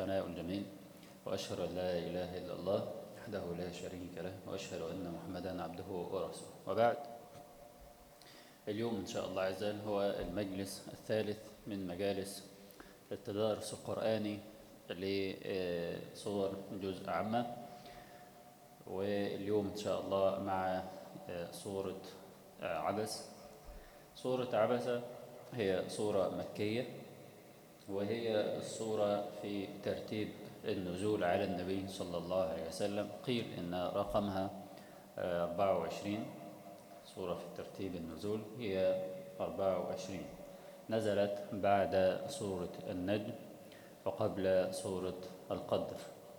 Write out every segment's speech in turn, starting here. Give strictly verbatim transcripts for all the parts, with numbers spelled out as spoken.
الثناء الجميل، وأشهد أن لا إله إلا الله وحده لا شريك له، وأشهد أن محمدا عبده ورسوله. وبعد، اليوم إن شاء الله عز وجل هو المجلس الثالث من مجالس التدارس القرآني لصور جزء عامة، واليوم إن شاء الله مع سورة عبس. سورة عبس هي سورة مكية، وهي السورة في ترتيب النزول على النبي صلى الله عليه وسلم. قيل إن رقمها أربعة وعشرين، سورة في ترتيب النزول هي أربعة وعشرين، نزلت بعد سورة النجم وقبل سورة القدر.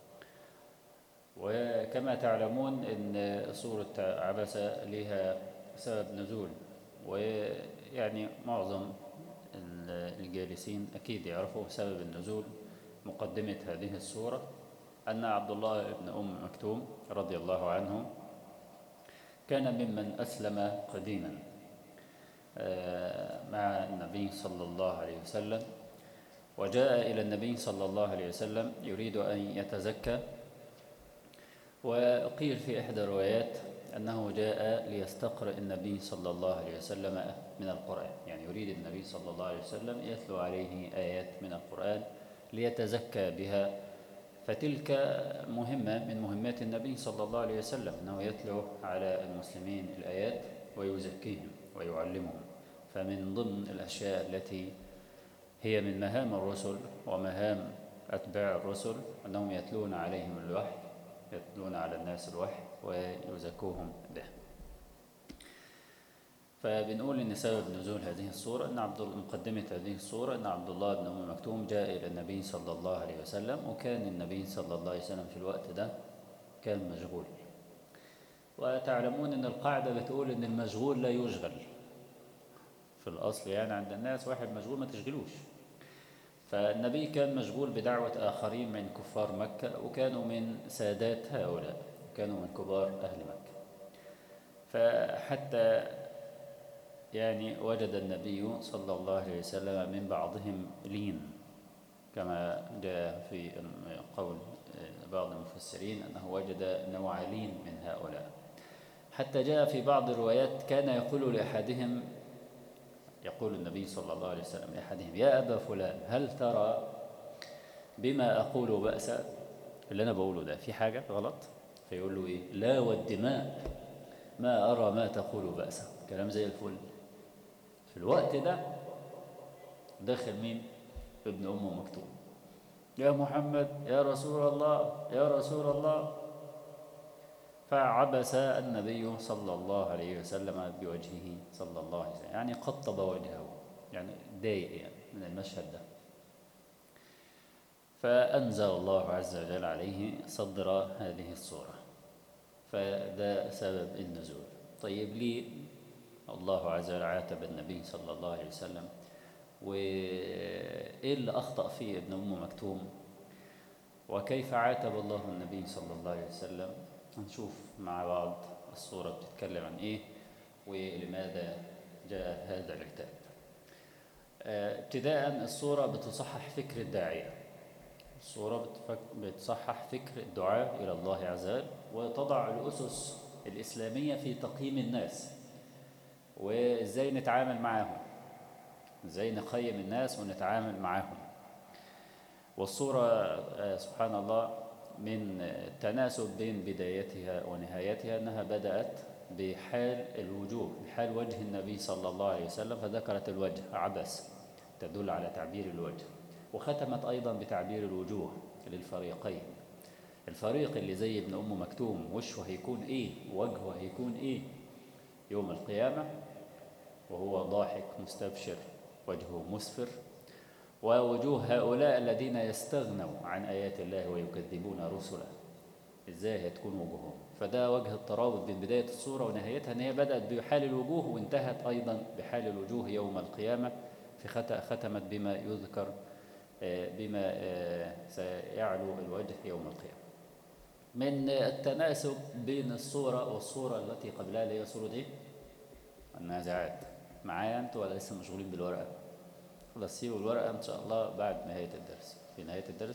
وكما تعلمون أن سورة عبس لها سبب نزول، ويعني معظم الجالسين أكيد يعرفوا سبب النزول. مقدمة هذه السورة أن عبد الله بن أم مكتوم رضي الله عنه كان ممن أسلم قديما مع النبي صلى الله عليه وسلم، وجاء إلى النبي صلى الله عليه وسلم يريد أن يتزكى. وقيل في إحدى الروايات أنه جاء ليستقرأ النبي صلى الله عليه وسلم من القرآن، يعني يريد النبي صلى الله عليه وسلم يتلو عليه آيات من القرآن ليتزكى بها. فتلك مهمة من مهمات النبي صلى الله عليه وسلم، أنه يتلو على المسلمين الآيات ويزكيهم ويعلمهم. فمن ضمن الأشياء التي هي من مهام الرسل ومهام أتباع الرسل أنهم يتلون عليهم الوحي، يتلون على الناس الوحي ويزكوهم به. فبنقول إن سبب نزول هذه السورة أن عبد مقدمة هذه السورة أن عبد الله بن أم مكتوم جاء إلى النبي صلى الله عليه وسلم، وكان النبي صلى الله عليه وسلم في الوقت ده كان مشغول. وتعلمون أن القاعدة بتقول أن المشغول لا يشغل في الأصل، يعني عند الناس واحد مشغول ما تشغلوش. فالنبي كان مشغول بدعوة آخرين من كفار مكة، وكانوا من سادات هؤلاء، كانوا من كبار أهل مكة. فحتى يعني وجد النبي صلى الله عليه وسلم من بعضهم لين، كما جاء في قول بعض المفسرين أنه وجد نوع لين من هؤلاء. حتى جاء في بعض الروايات كان يقول لأحدهم، يقول النبي صلى الله عليه وسلم لأحدهم: يا أبا فلان، هل ترى بما أقول بأسا؟ اللي أنا بقوله ده في حاجة غلط؟ فيقول له إيه؟ لا والدماء ما أرى ما تقول بأسا. كلام زي الفل. في الوقت ده داخل مين؟ ابن أم مكتوم: يا محمد، يا رسول الله، يا رسول الله. فعبس النبي صلى الله عليه وسلم بوجهه صلى الله عليه وسلم، يعني قطب وجهه، يعني ضايق يعني من المشهد ده. فأنزل الله عز وجل عليه صدر هذه السورة، فده سبب النزول. طيب ليه الله عز وجل عاتب النبي صلى الله عليه وسلم؟ وإيه اللي أخطأ فيه ابن أم مكتوم؟ وكيف عاتب الله النبي صلى الله عليه وسلم؟ هنشوف مع بعض السورة بتتكلم عن إيه ولماذا جاء هذا العتاب. ابتداء السورة بتصحح فكر الداعية، السورة بتصحح فكر الدعاء إلى الله عز وجل، وتضع الأسس الإسلامية في تقييم الناس وإزاي نتعامل معهم، إزاي نقيم الناس ونتعامل معهم. والسورة سبحان الله من التناسب بين بدايتها ونهايتها أنها بدأت بحال الوجوه، بحال وجه النبي صلى الله عليه وسلم، فذكرت الوجه عبس تدل على تعبير الوجه، وختمت أيضا بتعبير الوجوه للفريقين. الفريق اللي زي ابن أم مكتوم وشه هيكون إيه، وجهه هيكون إيه يوم القيامة، وهو ضاحك مستبشر وجهه مسفر. ووجوه هؤلاء الذين يستغنوا عن آيات الله ويكذبون رسله، إزاي هتكون وجوههم؟ فده وجه الترابط بين بداية السورة ونهايتها، أن هي بدأت بحال الوجوه وانتهت أيضا بحال الوجوه يوم القيامة. في ختمت بما يذكر، بما سيعلو الوجه يوم القيامة. من التناسب بين السورة والسورة التي قبلها اللي هي سورة إيه؟ النازعات. معايا أنتوا ولا لسه مشغولين بالورقة؟ خلاص سيبوا الورقة إن شاء الله بعد نهاية الدرس. في نهاية الدرس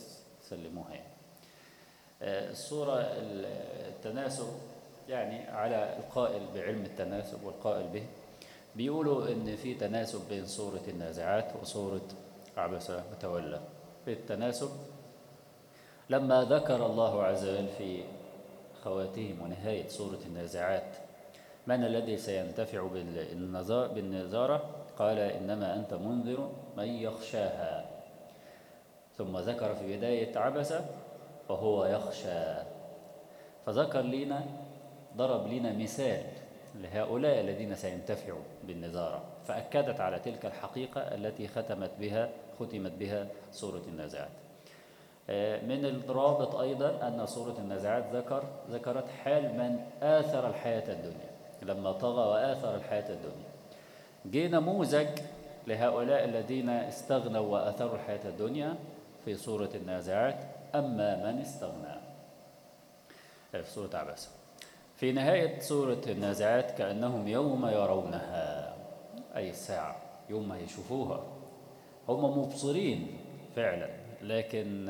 سلموها يعني. الصورة التناسب يعني على القائل بعلم التناسب والقائل به بيقولوا إن في تناسب بين سورة النازعات وسورة عبس وتولى. في التناسب لما ذكر الله عز وجل في خواتيم ونهاية سورة النازعات من الذي سينتفع بالنذارة قال إنما أنت منذر من يخشاها، ثم ذكر في بداية عبس فهو يخشى، فذكر لنا ضرب لنا مثال لهؤلاء الذين سينتفعوا بالنذارة، فأكدت على تلك الحقيقة التي ختمت بها ختمت بها سورة النازعات. من الرابط أيضا أن سورة النازعات ذكر ذكرت حال من آثر الحياة الدنيا لما طغى وآثر الحياة الدنيا. جه نموذج لهؤلاء الذين استغنوا وآثروا الحياة الدنيا في سورة النازعات أما من استغنى في سورة عبس. في نهاية سورة النازعات كأنهم يوم يرونها أي الساعة، يوم ما يشوفوها هم مبصرين فعلا، لكن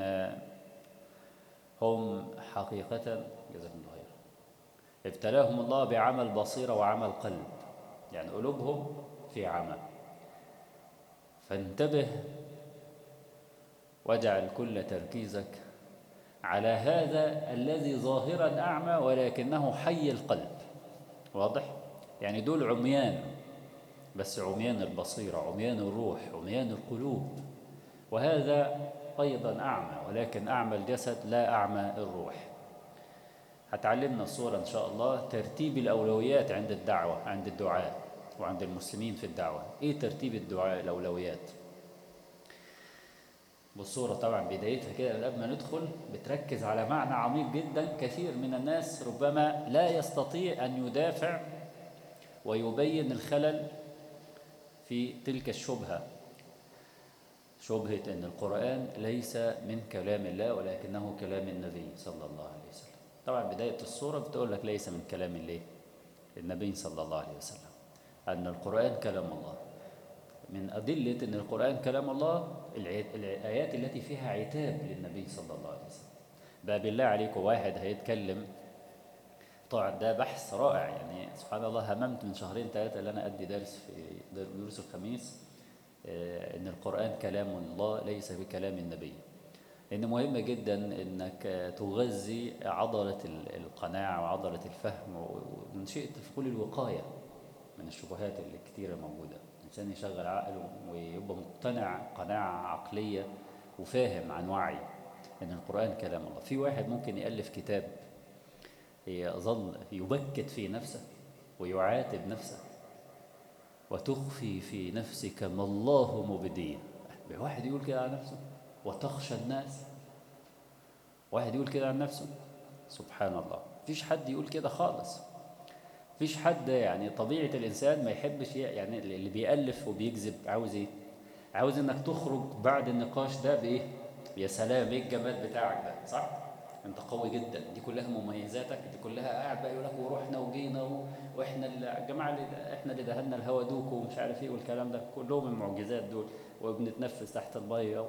هم حقيقة جزاكم الله خير ابتلاهم الله بعمل بصيرة وعمل قلب، يعني قلوبهم في عمى. فانتبه واجعل كل تركيزك على هذا الذي ظاهرا أعمى ولكنه حي القلب. واضح؟ يعني دول عميان، بس عميان البصيرة، عميان الروح، عميان القلوب، وهذا أيضا أعمى ولكن أعمى الجسد لا أعمى الروح. هتعلمنا الصورة إن شاء الله ترتيب الأولويات عند الدعوة، عند الدعاء وعند المسلمين في الدعوة. إيه ترتيب الدعاء الأولويات؟ بالصورة طبعا بدايتها كده قبل ما ندخل بتركز على معنى عميق جدا كثير من الناس ربما لا يستطيع أن يدافع ويبين الخلل في تلك الشبهة، شبهة أن القرآن ليس من كلام الله ولكنه كلام النبي صلى الله عليه وسلم. طبعا بداية الصورة بتقول لك ليس من كلام الله النبي صلى الله عليه وسلم، أن القرآن كلام الله. من أدلة أن القرآن كلام الله الآيات التي فيها عتاب للنبي صلى الله عليه وسلم. بقى بالله عليكم واحد هيتكلم طبعا ده بحث رائع، يعني سبحان الله هممت من شهرين ثلاثة اللي أنا أدي درس في دروس الخميس أن القرآن كلام الله ليس بكلام النبي. لأن مهم جدا أنك تغذي عضلة القناعة وعضلة الفهم، ومن شئت في كل الوقاية من الشبهات اللي كتيرة موجودة. الإنسان يشغل عقله ويبقى مقتنع قناعة عقلية وفاهم عن وعي أن القرآن كلام الله. في واحد ممكن يألف كتاب يظل يبكت في نفسه ويعاتب نفسه وتخفي في نفسك ما الله مبديه. واحد يقول كده عن نفسه وتخشى الناس، واحد يقول كده عن نفسه سبحان الله. مفيش حد يقول كده خالص، مفيش حد. يعني طبيعة الإنسان ما يحبش، يعني اللي بيألف وبيكذب عاوز إيه؟ عاوز إنك تخرج بعد النقاش ده بإيه؟ يا سلام إيه الجمال بتاعك ده، صح؟ أنت قوي جدا، دي كلها مميزاتك، دي كلها قاعد بقى يقول لك ورحنا وجينا و... وإحنا الجماعة اللي إحنا اللي دهنا الهوا دوك ومش عارف إيه والكلام ده كلهم المعجزات دول، وبنتنفس تحت المية.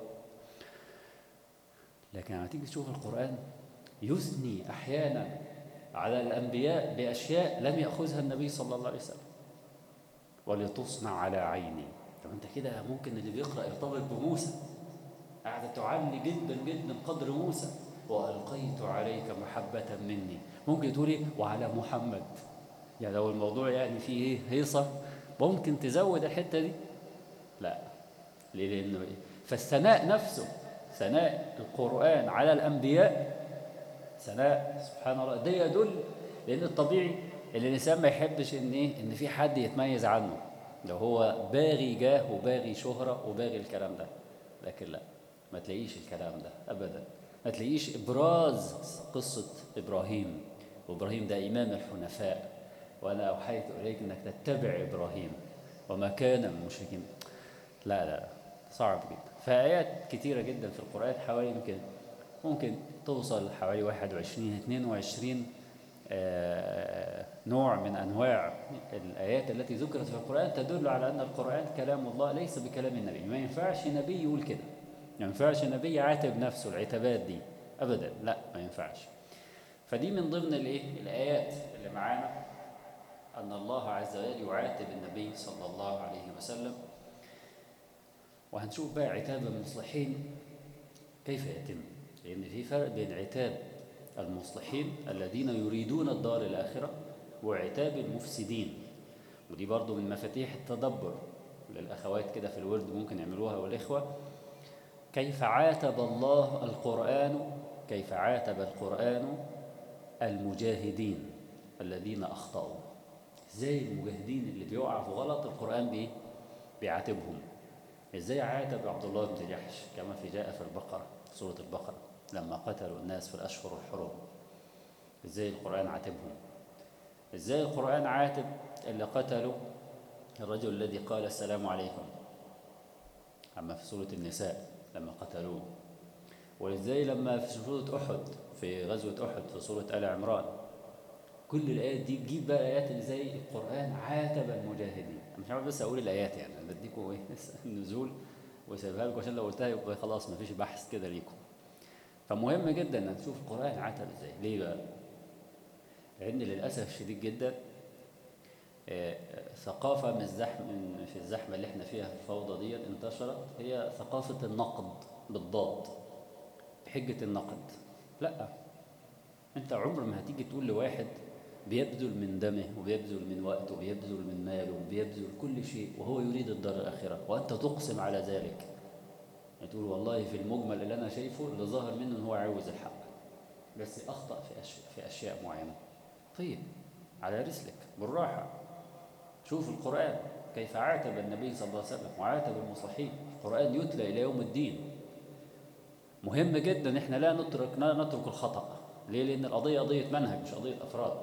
لكن لما تيجي تشوف القرآن يثني أحيانا على الأنبياء بأشياء لم يأخذها النبي صلى الله عليه وسلم. ولتصنع على عيني. طب أنت كده ممكن اللي بيقرأ يرتبط بموسى، قاعدة تعلي جدا جدا قدر موسى. وألقيت عليك محبة مني، ممكن تقولي وعلى محمد. يعني لو الموضوع يعني فيه ايه هيصة ممكن تزود الحتة دي، لا ليه؟ لأنه إيه؟ فالثناء نفسه، ثناء القرآن على الأنبياء ثناء سبحان الله، ده يدل لأن الطبيعي اللي الإنسان ما يحبش إن إيه إن في حد يتميز عنه، لو هو باغي جاه وباغي شهرة وباغي الكلام ده. لكن لا، ما تلاقيش الكلام ده أبدا، ما تلاقيش إبراز قصة إبراهيم، وإبراهيم ده إمام الحنفاء، وأنا أوحيت إليك أنك تتبع إبراهيم وما كان من المشركين. لا لا صعب جدا. فآيات كتيرة جدا في القرآن حوالي يمكن ممكن توصل حوالي واحد وعشرين اثنين وعشرين آه نوع من أنواع الآيات التي ذكرت في القرآن تدل على أن القرآن كلام الله ليس بكلام النبي. ما ينفعش نبي يقول كده، ما ينفعش النبي يعاتب نفسه العتابات دي أبدا، لا ما ينفعش. فدي من ضمن الايه الآيات اللي معانا، أن الله عز وجل يعاتب النبي صلى الله عليه وسلم. وهنشوف بقى عتاب المصلحين كيف يتم، لأن في فرق بين عتاب المصلحين الذين يريدون الدار الآخرة وعتاب المفسدين. ودي برضو من مفاتيح التدبر للأخوات كده في الورد ممكن يعملوها والإخوة. كيف عاتب الله القرآن كيف عاتب القرآن المجاهدين الذين أخطأوا. ازاي المجاهدين اللي بيقعوا في غلط القرآن بإيه؟ بيعاتبهم. ازاي عاتب عبد الله بن جحش كما في جاء في البقرة، سورة البقرة، لما قتلوا الناس في الأشهر الحرم، ازاي القرآن عاتبهم. ازاي القرآن عاتب اللي قتلوا الرجل الذي قال السلام عليكم، أما في سورة النساء لما قتلوه. وازاي لما في سورة أحد، في غزوة أحد في سورة آل عمران. كل الآيات دي تجيب بقى آيات ازاي القرآن عاتب المجاهدين. أنا مش عارف بس أقول الآيات، يعني أنا بديكم إيه النزول وسيبها لكم عشان لو قلتها يبقى خلاص مفيش بحث كده ليكم. فمهم جدا ان نشوف القرآن عاتب ازاي. ليه بقى؟ لأن للأسف الشديد جدا ثقافة من الزحمة من في الزحمة اللي احنا فيها في الفوضى دي انتشرت، هي ثقافة النقد بالضاد بحجة النقد. لا، انت عمر ما هتيجي تقول لواحد بيبذل من دمه وبيبذل من وقته وبيبذل من ماله وبيبذل كل شيء وهو يريد الدار الآخرة وأنت تقسم على ذلك، تقول والله في المجمل اللي أنا شايفه اللي ظاهر منه إن هو عاوز الحق بس أخطأ في أشياء في أشياء معينة. طيب على رسلك بالراحة. شوف القرآن كيف عاتب النبي صلى الله عليه وسلم وعاتب المصلحين. القرآن يتلى إلى يوم الدين. مهم جدا إحنا لا نترك لا نترك الخطأ. ليه؟ لأن القضية قضية منهج مش قضية أفراد.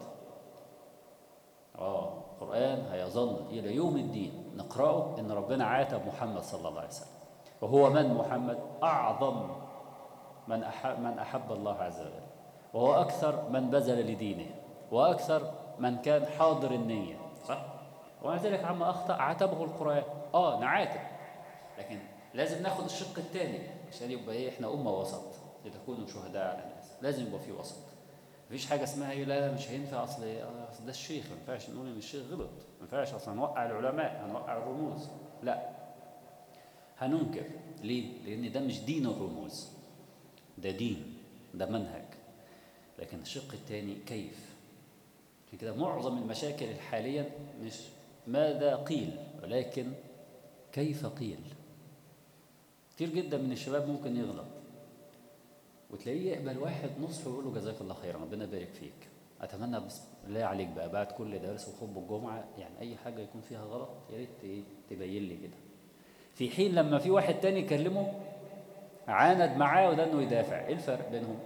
آه القرآن هيظل إلى يوم الدين نقرأه إن ربنا عاتب محمد صلى الله عليه وسلم. وهو من محمد؟ أعظم من أحب, من أحب الله عز وجل، وهو أكثر من بذل لدينه، وأكثر من كان حاضر النية، صح؟ ومع ذلك عما أخطأ عاتبه القرآن. آه نعاتب، لكن لازم ناخد الشق الثاني عشان يبقى إيه إحنا أمة وسط لتكونوا شهداء على الناس. لازم يبقى في وسط. مفيش حاجة اسمها إيه لا مش هينفع أصل أصل ده الشيخ، ما ينفعش نقول إن الشيخ غلط، ما ينفعش أصلا نوقع العلماء هنوقع الرموز. لا، هننكر. ليه؟ لأن ده مش دين الرموز، ده دين، ده منهج. لكن الشق الثاني كيف. عشان كده معظم المشاكل الحالية مش ماذا قيل ولكن كيف قيل. كتير جدا من الشباب ممكن يغلط وتلاقيه يقبل واحد نصح ويقول له جزاك الله خيرا ربنا يبارك فيك. اتمنى بس بالله عليك بقى بعد كل درس وخطبه الجمعه يعني اي حاجه يكون فيها غلط يا ريت تبين لي كده. في حين لما في واحد تاني يكلمه عاند معاه وده انه يدافع. ايه الفرق بينهم؟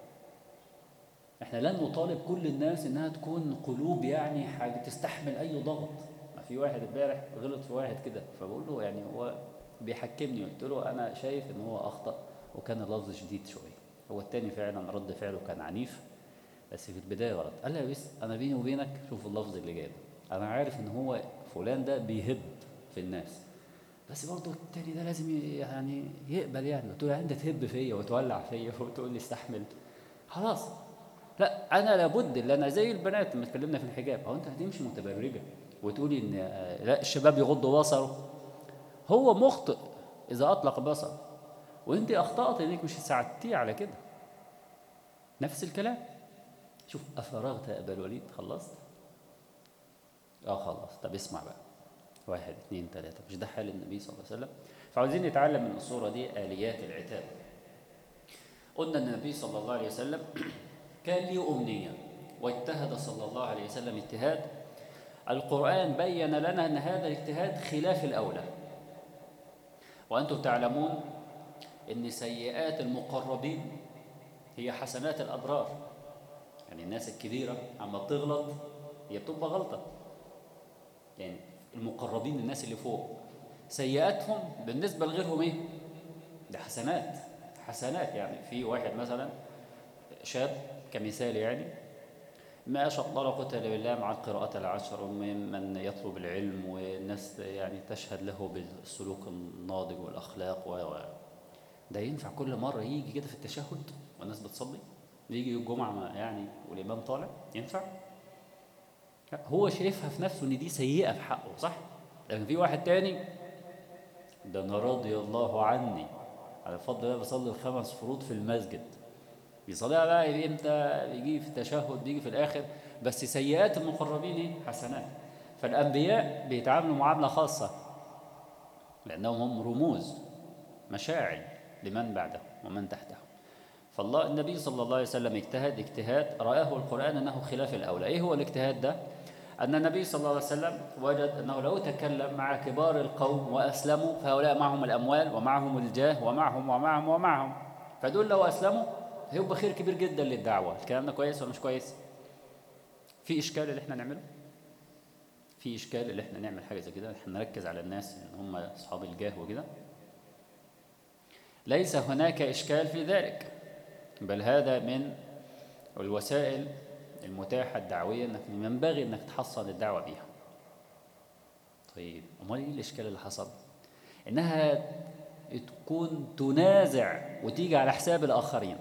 احنا لن نطالب كل الناس انها تكون قلوب يعني حاجه تستحمل اي ضغط. ما في واحد امبارح غلط في واحد كده فبقول له يعني هو بيحكمني، قلت له انا شايف ان هو اخطا وكان اللفظ شديد شويه. هو التاني فعلا رد فعله كان عنيف بس في البدايه غلط. قال لي بس انا بيني وبينك شوف اللفظ اللي جاي ده، انا عارف ان هو فلان ده بيهب في الناس بس برضه التاني ده لازم يعني يقبل. يعني قلت له يعني انت تهب فيا وتولع فيا وتقول لي استحمل خلاص. لا انا لابد اللي انا زي البنات لما اتكلمنا في الحجاب، هو انت هتمشي متبرجه وتقولي ان لا الشباب يغضوا بصره؟ هو مخطئ اذا اطلق بصر وانت اخطات انك مش ساعدتيه على كده. نفس الكلام. شوف افرغت يا ابا الوليد؟ خلصت؟ اه خلاص. طب اسمع بقى، واحد اثنين ثلاثه. مش ده حال النبي صلى الله عليه وسلم؟ فعاوزين نتعلم من الصوره دي اليات العتاب. قلنا ان النبي صلى الله عليه وسلم كان له امنيه واجتهد صلى الله عليه وسلم اجتهاد. القرآن بين لنا ان هذا الاجتهاد خلاف الاولى. وانتم تعلمون ان سيئات المقربين هي حسنات الابرار. يعني الناس الكبيره عما بتغلط هي بتبقى غلطه، يعني المقربين الناس اللي فوق سيئاتهم بالنسبه لغيرهم ايه؟ ده حسنات. حسنات يعني في واحد مثلا شاب كمثال يعني ما شاء الله لا قوه الا بالله مع القراءات العشر ومن يطلب العلم والناس يعني تشهد له بالسلوك الناضج والاخلاق و ده ينفع كل مرة يجي كده في التشهد والناس بتصلي، يجي الجمعة يعني والإمام طالع؟ ينفع؟ هو شايفها في نفسه إن دي سيئة في حقه، صح؟ لكن في واحد تاني، ده أنا رضي الله عني على فضل الله بصلي الخمس فروض في المسجد، بيصليها بقى امتى؟ بيجي في التشهد، بيجي في الآخر، بس سيئات المقربين ايه؟ حسنات. فالأنبياء بيتعاملوا معاملة خاصة لأنهم هم رموز مشاعر لمن بعده ومن تحته. فالله النبي صلى الله عليه وسلم اجتهد اجتهاد رآه القرآن أنه خلاف الأولى. إيه هو الاجتهاد ده؟ أن النبي صلى الله عليه وسلم وجد أنه لو تكلم مع كبار القوم وأسلموا، فهؤلاء معهم الأموال ومعهم الجاه ومعهم ومعهم ومعهم، فدول لو أسلموا هيبقى خير كبير جدا للدعوة. الكلام ده كويس ولا مش كويس؟ في إشكال اللي احنا نعمله؟ في إشكال اللي احنا نعمل حاجة زي كده؟ احنا نركز على الناس ان هم أصحاب الجاه وكده؟ ليس هناك إشكال في ذلك، بل هذا من الوسائل المتاحة الدعوية انك ينبغي انك تحصل الدعوة بيها. طيب امال ايه الاشكال اللي حصل؟ انها تكون تنازع وتيجي على حساب الاخرين.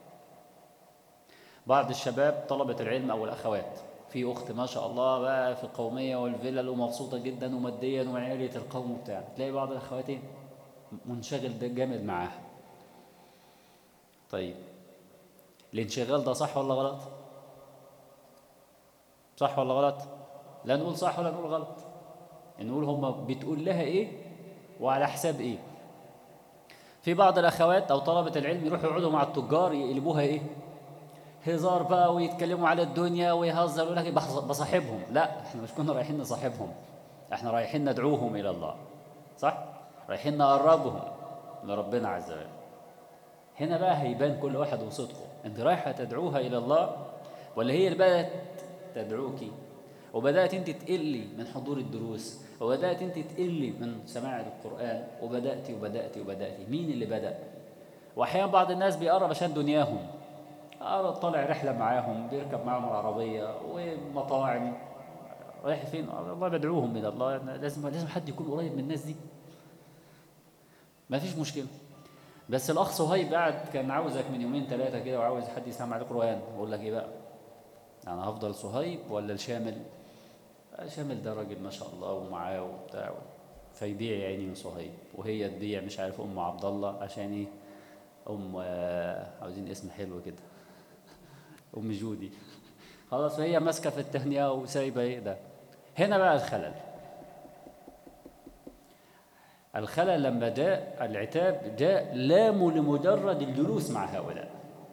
بعض الشباب طلبة العلم او الاخوات، في اخت ما شاء الله بقى في القومية والفلل ومبسوطة جدا وماديا وعالية القوم وبتاع، تلاقي بعض الاخوات ايه؟ منشغل ده جامد معاها. طيب الانشغال ده صح ولا غلط؟ صح ولا غلط؟ لا نقول صح ولا نقول غلط، نقول هم بتقول لها ايه وعلى حساب ايه. في بعض الاخوات او طلبة العلم يروحوا يقعدوا مع التجار يقلبوها ايه؟ هزار بقى، ويتكلموا على الدنيا ويهزروا لك بصاحبهم. لا، احنا مش كنا رايحين نصاحبهم، احنا رايحين ندعوهم الى الله، صح؟ رايحين نقربهم لربنا عز وجل. هنا بقى هيبان كل واحد وصدقه، انت رايحه تدعوها الى الله ولا هي اللي بدات تدعوكي؟ وبدات انت تقلي من حضور الدروس، وبدات انت تقلي من سماع القران، وبداتي وبداتي وبداتي. مين اللي بدا؟ واحيانا بعض الناس بيقرب عشان دنياهم، اه طالع رحله معاهم، بيركب معاهم العربيه ومطاعم، رايح فين؟ الله بدعوهم الى الله. لازم لازم حد يكون قريب من الناس دي، ما فيش مشكله. بس الاخ صهيب قاعد كان عاوزك من يومين ثلاثه كده وعاوز حد يسمع عليك قران، اقول لك ايه بقى؟ انا هفضل صهيب ولا الشامل؟ الشامل ده راجل ما شاء الله ومعاه وبتاع، فيبيع يا عيني من صهيب، وهي تبيع مش عارف ام عبد الله عشان ايه؟ ام آه عاوزين اسم حلو كده، ام جودي. خلاص، فهي ماسكه في التهنئه وسايبه ايه ده. هنا بقى الخلل. الخلل لما جاء العتاب جاء لام لمجرد الجلوس مع هؤلاء،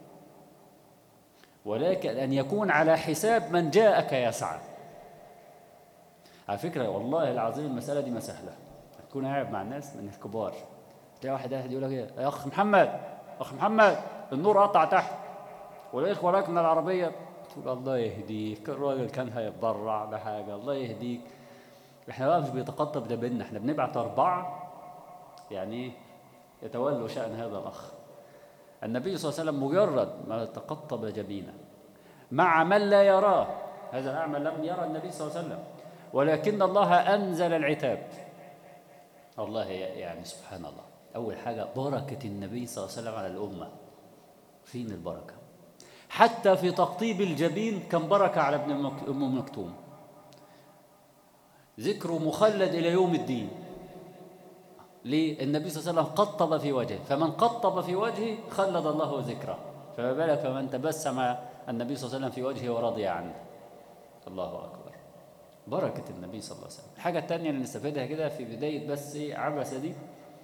ولكن أن يكون على حساب من جاءك يسعى. على فكرة والله العظيم المسألة دي ما سهلة. تكون قاعد مع الناس من الكبار، تلاقي واحد قاعد يقول لك ايه يا اخ محمد، اخ محمد النور قطع تحت والاخوه راكنه العربيه، تقول الله يهديك، الراجل كان هيتضرع بحاجه، الله يهديك. احنا بقى مش بيتقطب ده بينا، احنا بنبعت اربعه يعني يتولوا شأن هذا الاخ. النبي صلى الله عليه وسلم مجرد ما تقطب جبينه مع من لا يراه، هذا الأعمى لم يرى النبي صلى الله عليه وسلم، ولكن الله أنزل العتاب. الله يعني سبحان الله، أول حاجة بركة النبي صلى الله عليه وسلم على الأمة. فين البركة؟ حتى في تقطيب الجبين كان بركة على ابن أم مكتوم، ذكره مخلد إلى يوم الدين. ليه؟ النبي صلى الله عليه وسلم قطب في وجهه، فمن قطب في وجهه خلد الله ذكره، فما بالك فمن تبسم النبي صلى الله عليه وسلم في وجهه ورضي عنه. الله أكبر، بركة النبي صلى الله عليه وسلم. الحاجة الثانية اللي نستفيدها كده في بداية بس إيه عبسة دي،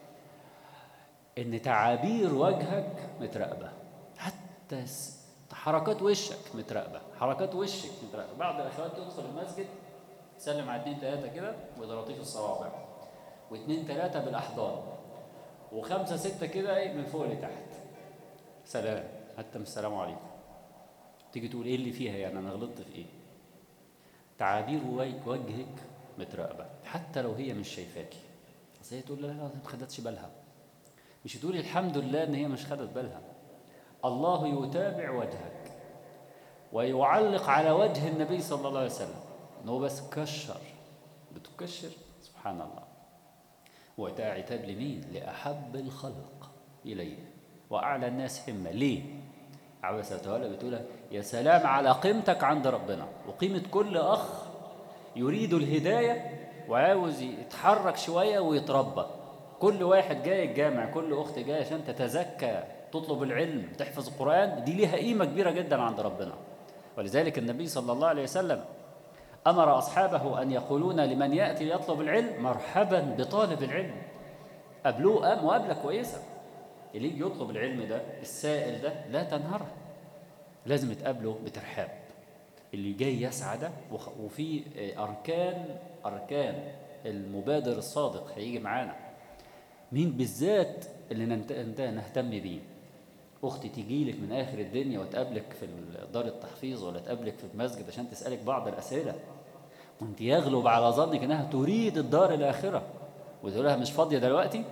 إن تعابير وجهك متراقبة، حتى حركات وشك متراقبة، حركات وشك متراقبة. بعض الأخوات تدخل المسجد تسلم على اثنين ثلاثة كده بطراطيف الصوابع، واثنين ثلاثة بالأحضان، وخمسة ستة كده إيه من فوق لتحت، سلام، حتى من السلام عليكم. تيجي تقول إيه اللي فيها يعني؟ أنا غلطت في إيه؟ تعابير وجهك متراقبة حتى لو هي مش شايفاكي. بس هي تقول لا لا ما خدتش بالها، مش تقولي الحمد لله ان هي مش خدت بالها. الله يتابع وجهك ويعلق على وجه النبي صلى الله عليه وسلم انه بس كشر، بتكشر سبحان الله. وده عتاب لمين؟ لأحب الخلق إليه وأعلى الناس همة. ليه؟ عبس وتولى بتقول يا سلام على قيمتك عند ربنا وقيمة كل أخ يريد الهداية وعاوز يتحرك شوية ويتربى. كل واحد جاي الجامع، كل أخت جاية عشان تتزكى، تطلب العلم، تحفظ القرآن، دي ليها قيمة كبيرة جدا عند ربنا. ولذلك النبي صلى الله عليه وسلم أمر أصحابه أن يقولون لمن يأتي ليطلب العلم مرحبا بطالب العلم. قابلوه مقابلة كويسة. اللي يجي يطلب العلم ده السائل ده لا تنهره، لازم تقابله بترحاب. اللي جاي يسعى ده وفي أركان أركان المبادر الصادق هيجي معانا. مين بالذات اللي نهتم بيه؟ أختي تيجي لك من آخر الدنيا وتقابلك في دار التحفيظ ولا تقابلك في المسجد عشان تسألك بعض الأسئلة، وانت يغلب على ظنك انها تريد الدار الآخرة وتقول لها مش فاضية دلوقتي،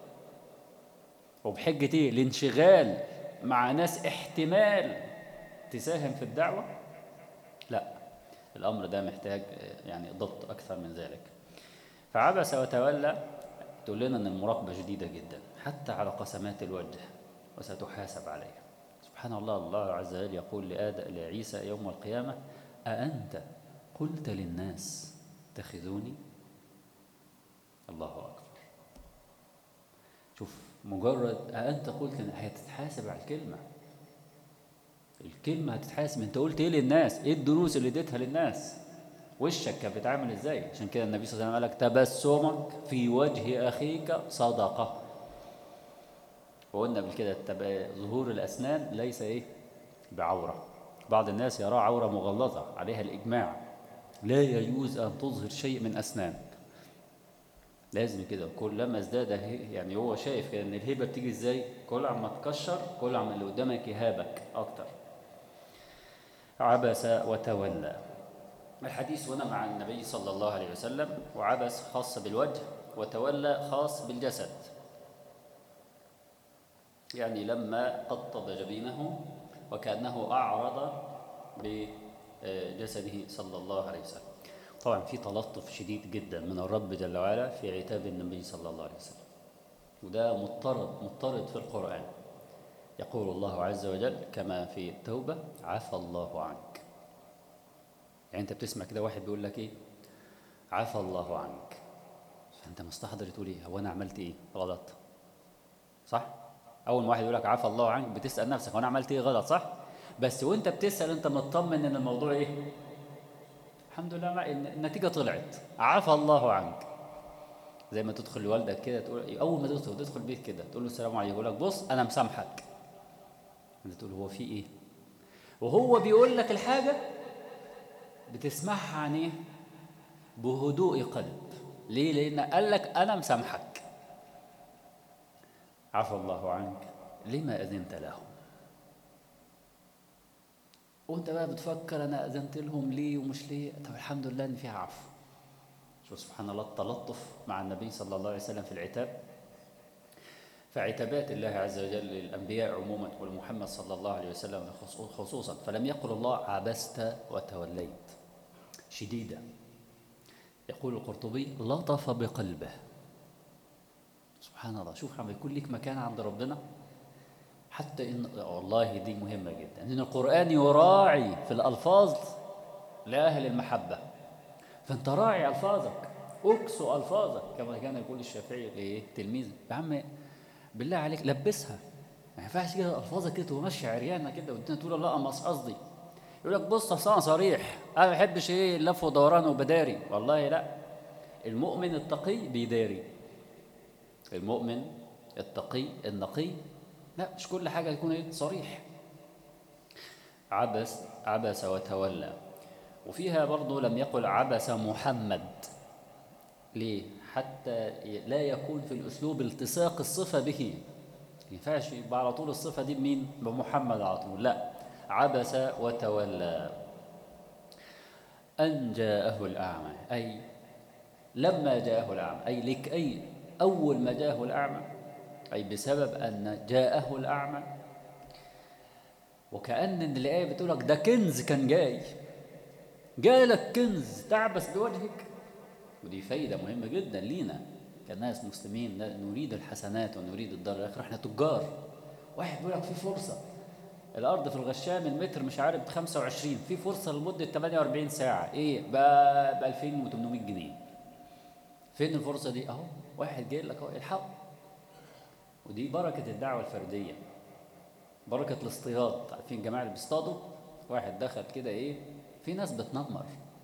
وبحجة ايه؟ الانشغال مع ناس احتمال تساهم في الدعوة. لا، الأمر ده محتاج يعني ضبط أكثر من ذلك. فعبس وتولى تقول لنا أن المراقبة جديدة جدا حتى على قسمات الوجه وستحاسب عليها. سبحان الله، الله عز وجل يقول لآدم لعيسى يوم القيامة أأنت قلت للناس اتخذوني؟ الله أكبر. شوف، مجرد أأنت قلت، هتتحاسب على الكلمة. الكلمة هتتحاسب. انت قلت ايه للناس؟ ايه الدروس اللي اديتها للناس؟ وشك كان بيتعامل ازاي؟ عشان كده النبي صلى الله عليه وسلم قال لك تبسمك في وجه اخيك صدقة. وقلنا قبل كده ظهور الاسنان ليس ايه بعورة. بعض الناس يراه عورة مغلظة عليها الإجماع، لا يجوز أن تظهر شيء من أسنانك. لازم كده، كلما ازداد يعني هو شايف ان الهيبة بتيجي ازاي؟ كل عما تكشر كل عما اللي قدامك يهابك أكتر. عبس وتولى. الحديث هنا مع النبي صلى الله عليه وسلم، وعبس خاص بالوجه وتولى خاص بالجسد. يعني لما قطب جبينه وكأنه أعرض بجسده صلى الله عليه وسلم. طبعا في تلطف شديد جدا من الرب جل وعلا في عتاب النبي صلى الله عليه وسلم، وده مضطرد مضطرد في القرآن. يقول الله عز وجل كما في التوبة عفى الله عنك. يعني انت بتسمع كده واحد بيقول لك ايه؟ عفى الله عنك. فانت مستحضر تقول ايه؟ هو انا عملت ايه غلط؟ صح؟ اول ما واحد يقول لك عفى الله عنك بتسأل نفسك هو انا عملت ايه غلط؟ صح؟ بس وانت بتسأل انت مطمن ان الموضوع ايه؟ الحمد لله النتيجة طلعت، عفى الله عنك. زي ما تدخل لوالدك كده تقول اول ما تدخل تدخل بيت كده تقول له السلام عليكم، يقول لك بص انا مسامحك. انت تقول هو في ايه؟ وهو بيقول لك الحاجة بتسمعها عن ايه؟ بهدوء قلب. ليه؟ لان قال لك انا مسامحك. عفى الله عنك لما اذنت لهم. وانت بقى بتفكر انا اذنت لهم ليه ومش ليه. طب الحمد لله ان فيها عفو. شوف سبحان الله التلطف مع النبي صلى الله عليه وسلم في العتاب. فعتابات الله عز وجل للأنبياء عموما ولمحمد صلى الله عليه وسلم خصوصا، فلم يقل الله عبست وتوليت شديدة. يقول القرطبي لطف بقلبه. سبحان الله، شوف لما يكون لك مكان عند ربنا حتى إن والله دي مهمة جدا، إن القرآن يراعي في الألفاظ لأهل المحبة. فأنت راعي ألفاظك، أكسو ألفاظك كما كان يقول الشافعي لتلميذه، يا عم بالله عليك لبسها. ما ينفعش كده ألفاظك كده وماشي عريانة كده والدنيا تقول لا أما قصدي. يقول لك بص أصل أنا صريح، أنا ما بحبش إيه اللف ودوران وبداري. والله لا، المؤمن التقي بيداري. المؤمن التقي النقي لا، مش كل حاجة يكون إيه صريح. عبس عبس وتولى. وفيها برضو لم يقل عبس محمد. ليه؟ حتى لا يكون في الأسلوب التصاق الصفة به. ما ينفعش يبقى على طول الصفة دي بمين؟ بمحمد على طول. لا، عبس وتولى. أن جاءه الأعمى، أي لما جاءه الأعمى، أي لك أي أول ما جاءه الأعمى، أي بسبب أن جاءه الأعمى. وكأن الآية بتقول لك ده كنز كان جاي، جالك كنز تعبس بوجهك. ودي فايدة مهمة جدا لينا كناس مسلمين نريد الحسنات ونريد الدار الآخرة، احنا تجار. واحد بيقول لك في فرصة، الأرض في الغشام المتر مش عارف ب خمسة وعشرين، في فرصة لمدة ثمانية وأربعين ساعة، إيه ب ألفين وثمانمائة جنيه. فين الفرصة دي؟ أهو واحد جاي لك أهو، الحق. ودي بركة الدعوة الفردية، بركة الاصطياد. عارفين الجماعة اللي بيصطادوا؟ واحد دخل كده إيه، في ناس بتنمر،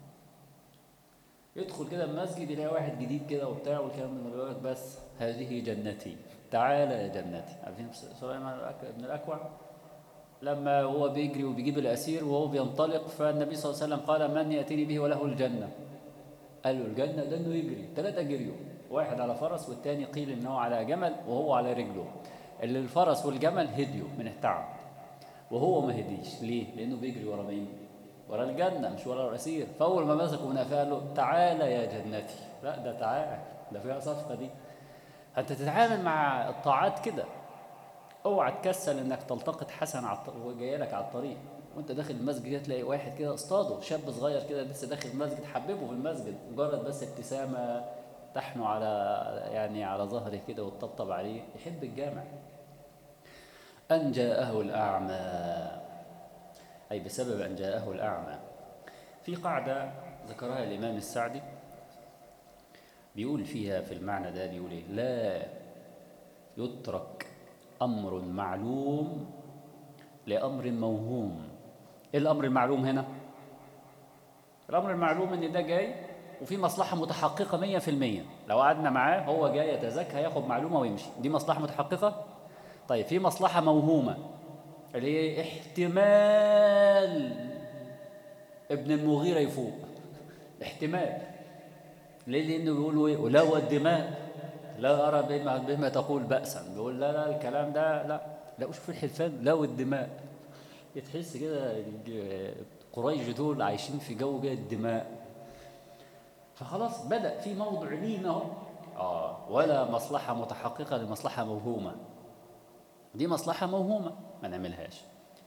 يدخل كده المسجد يلاقي واحد جديد كده وبتاع والكلام ده، يقول لك بس هذه جنتي، تعال يا جنتي. عارفين سليمان بن الأكوع لما هو بيجري وبيجيب الأسير وهو بينطلق، فالنبي صلى الله عليه وسلم قال من يأتيني به وله الجنة؟ قال له الجنة ده إنه يجري. ثلاثة جريوا، واحد على فرس والتاني قيل إنه على جمل وهو على رجله. اللي الفرس والجمل هديوا من التعب، وهو ما هديش. ليه؟ لأنه بيجري ورا مين؟ ورا الجنة مش ورا الأسير. فأول ما مسكوا من قفاه قال له تعال يا جنتي. لا ده تعال، ده فيها صفقة دي. أنت تتعامل مع الطاعات كده، اوعى تكسل انك تلتقط حسن على الط- وهو جاي لك على الطريق وانت داخل المسجد كده، تلاقي واحد كده اصطاده، شاب صغير كده لسه داخل المسجد، حببه في المسجد، مجرد بس ابتسامه تحنو على يعني على ظهره كده وتطبطب عليه، يحب الجامع. ان جاءه الاعمى، اي بسبب ان جاءه الاعمى. في قاعده ذكرها الامام السعدي بيقول فيها في المعنى ده، بيقول ايه؟ لا يترك امر معلوم لأمر موهوم. إيه الأمر المعلوم هنا؟ الأمر المعلوم إن ده جاي وفي مصلحة متحققة مية في المية، لو قعدنا معاه هو جاي يتزكى هياخد معلومة ويمشي، دي مصلحة متحققة. طيب في مصلحة موهومة اللي هي احتمال ابن المغيرة يفوق، احتمال. ليه؟ لأنه بيقولوا إيه؟ ولو الدماء لا أرى بما, بما تقول بأسا. بيقول لا لا الكلام ده لا لا. شوف الحلفان، لو الدماء، تحس كده قريش دول عايشين في جو جاي الدماء. فخلاص بدأ في موضع لينا اهو، اه ولا مصلحة متحققة لمصلحة موهومة، دي مصلحة موهومة ما نعملهاش.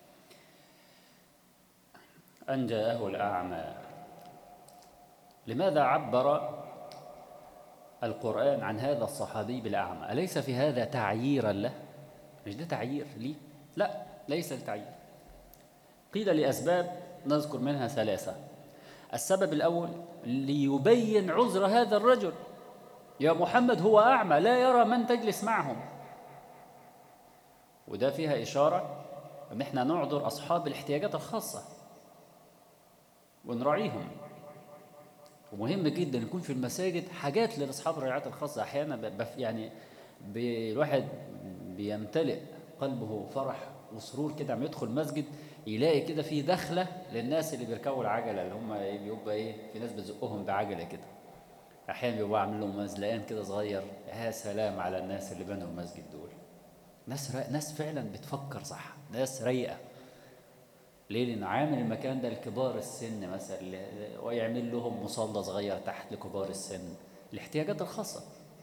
أن جاءه الأعمى. لماذا عبر القرآن عن هذا الصحابي بالأعمى؟ أليس في هذا تعييرا له؟ مش ده تعيير ليه؟ لا ليس التعيير. قيل لأسباب نذكر منها ثلاثة. السبب الأول ليبين عذر هذا الرجل، يا محمد هو أعمى لا يرى من تجلس معهم. وده فيها إشارة أن احنا نعذر أصحاب الاحتياجات الخاصة ونراعيهم. ومهم جدا يكون في المساجد حاجات لأصحاب الرعايات الخاصة. أحيانا بف يعني الواحد بيمتلئ قلبه فرح وسرور كده عم يدخل مسجد يلاقي كده في دخلة للناس اللي بيركبوا العجلة، اللي هم بيبقى إيه، في ناس بتزقهم بعجلة كده، احيانا بيبقى عامل لهم مزلقان كده صغير. يا سلام على الناس اللي بنوا المسجد دول، ناس را... ناس فعلا بتفكر صح، ناس رايقه. ليه؟ لان عامل المكان ده لكبار السن مثلا، ويعمل لهم مصلى صغير تحت لكبار السن، الاحتياجات الخاصه.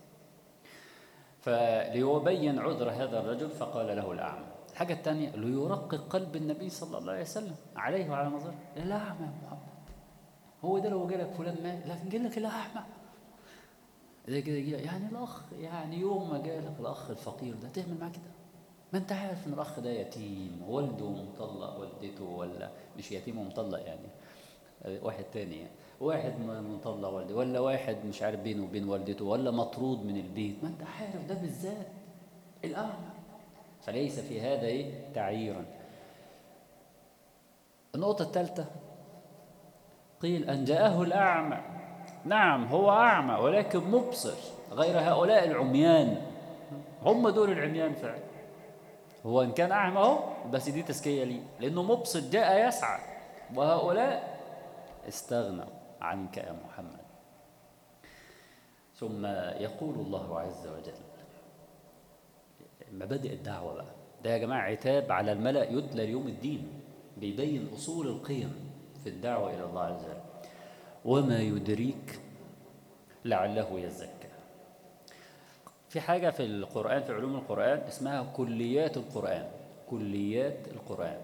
فليبين عذر هذا الرجل فقال له الاعمى. الحاجه الثانيه ليرقق قلب النبي صلى الله عليه وسلم عليه وعلى نظره. الاعمى يا محمد، هو ده لو جالك فلان مات، لكن جالك لك الاعمى زي كده يجي يعني الاخ، يعني يوم ما جالك الاخ الفقير ده تعمل معاه كده؟ ما انت عارف ان الاخ ده يتيم، والده مطلق والدته، ولا مش يتيم ومطلق يعني واحد تاني، يعني واحد مطلق والده، ولا واحد مش عارف بينه وبين والدته، ولا مطرود من البيت، ما انت عارف ده بالذات الاعمى. فليس في هذا ايه تعييرا. النقطة الثالثة قيل ان جاءه الاعمى. نعم هو اعمى ولكن مبصر، غير هؤلاء العميان، هم دول العميان فعلا. هو إن كان أعمى أهو بس دي تزكية ليه، لأنه مبسط جاء يسعى، وهؤلاء استغنوا عنك يا محمد. ثم يقول الله عز وجل مبادئ الدعوة بقى، ده يا جماعة عتاب على الملأ يتلى ليوم الدين، بيبين أصول القيم في الدعوة إلى الله عز وجل. وما يدريك لعله يزكى. في حاجة في القرآن، في علوم القرآن اسمها كليات القرآن. كليات القرآن،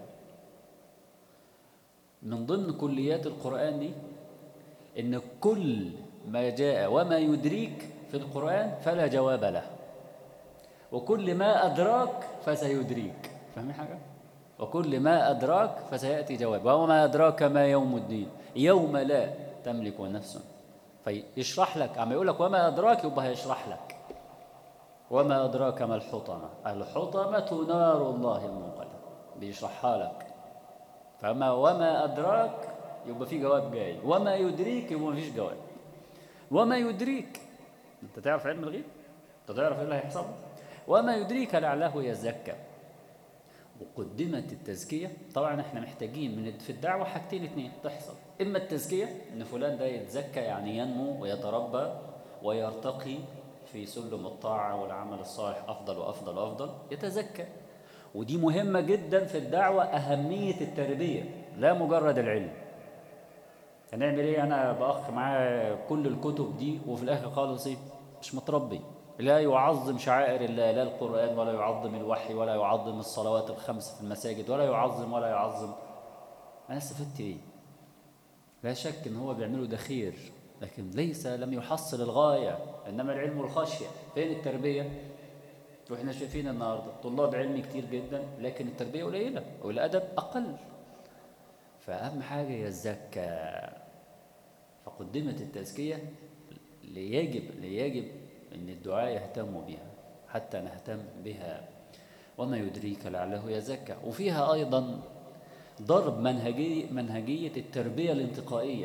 من ضمن كليات القرآن دي إن كل ما جاء وما يدريك في القرآن فلا جواب له، وكل ما أدراك فسيدريك. فاهمين حاجة؟ وكل ما أدراك فسيأتي جواب. وما أدراك ما يوم الدين يوم لا تملك نفس. فيشرح لك، عم يقول لك وما أدراك، يبقى هيشرح لك وما أدراك ما الحطمة. الحطمة نار الله الموقدة، بيشرحها لك. فما وما أدراك يبقى في جواب جاي، وما يدريك يبقى مفيش جواب. وما يدريك، أنت تعرف علم الغيب؟ أنت تعرف إيه اللي هيحصل؟ وما يدريك لعله يزكى. وقدمت التزكية. طبعا احنا محتاجين من في الدعوة حاجتين اتنين تحصل، إما التزكية إن فلان ده يتزكى، يعني ينمو ويتربى ويرتقي في سلم الطاعة والعمل الصالح أفضل وأفضل وأفضل، يتزكى. ودي مهمة جدا في الدعوة، أهمية التربية لا مجرد العلم. هنعمل إيه أنا بأخ معاه كل الكتب دي وفي الآخر خالص إيه؟ مش متربي، لا يعظم شعائر الله، لا القرآن ولا يعظم الوحي ولا يعظم الصلوات الخمس في المساجد ولا يعظم ولا يعظم. أنا استفدت إيه؟ لا شك إن هو بيعمله ده خير، لكن ليس لم يحصل الغاية. إنما العلم والخشية. فين التربية؟ وإحنا شايفين النهاردة طلاب علم كتير جدا لكن التربية قليلة والأدب أقل. فأهم حاجة يزكى. فقدمت التزكية ليجب ليجب أن الدعاء يهتم بها حتى نهتم بها. وما يدريك لعله يزكى. وفيها أيضا ضرب منهجية منهجية التربية الانتقائية.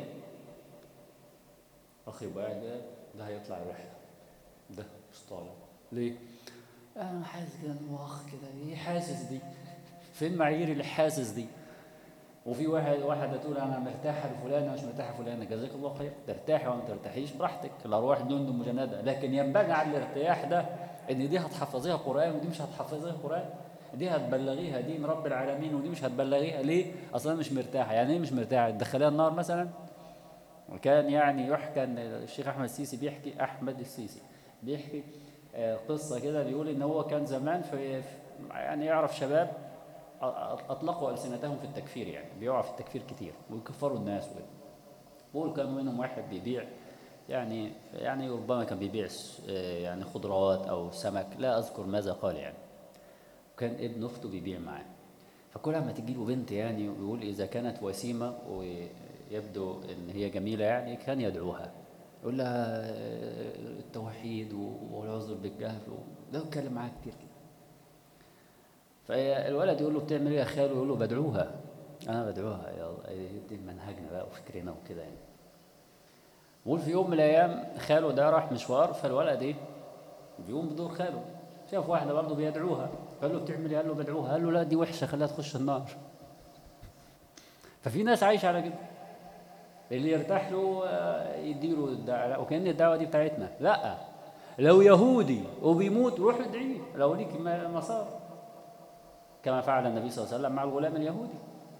أخي بقى ده ده هيطلع رحلة، ده مش طالع ليه؟ أنا حاسس كده إنه أخ كده، إيه حاسس دي؟ فين معايير الحاسس دي؟ وفي واحد واحدة تقول أنا مرتاحة لفلانة مش مرتاحة فلانة، جزاك الله خير، ترتاحي وما ترتاحيش براحتك، الأرواح جند مجندة. لكن ينبغي على الارتياح ده إن دي هتحفظيها قرآن ودي مش هتحفظيها قرآن، دي هتبلغيها دين رب العالمين ودي مش هتبلغيها. ليه؟ أصلا مش مرتاحة. يعني إيه مش مرتاحة؟ تدخليها النار مثلا؟ وكان يعني يحكى أن الشيخ أحمد السيسي بيحكي أحمد السيسي بيحكي قصة كده، بيقول إن هو كان زمان في يعني يعرف شباب أطلقوا ألسنتهم في التكفير، يعني بيقعوا في التكفير كتير ويكفروا الناس وكده. بقول كان منهم واحد بيبيع يعني يعني ربما كان بيبيع يعني خضروات أو سمك، لا أذكر ماذا قال يعني. وكان ابن أخته بيبيع معاه، فكل ما تجي له بنت يعني ويقول إذا كانت وسيمة ويبدو إن هي جميلة يعني كان يدعوها، يقول لها التوحيد والعذر بالجهل، ده يتكلم معاها كتير كده. فالولد يقول له بتعمل ايه يا خالو؟ يقول له بدعوها. انا بدعوها، يلا دي منهجنا بقى وفكرنا وكده يعني. بقول في يوم من الايام خاله ده راح مشوار، فالولد ايه بيقوم بدور خاله، شاف واحده برضه بيدعوها، قال له بتعمل ايه؟ قال له بدعوها. قال له لا دي وحشه، خليها تخش النار. ففي ناس عايشه على كده، اللي يرتاح له يديله الدعوه، وكأن الدعوه دي بتاعتنا. لا، لو يهودي وبيموت روح ادعيه لو ليك مسار، كما فعل النبي صلى الله عليه وسلم مع الغلام اليهودي.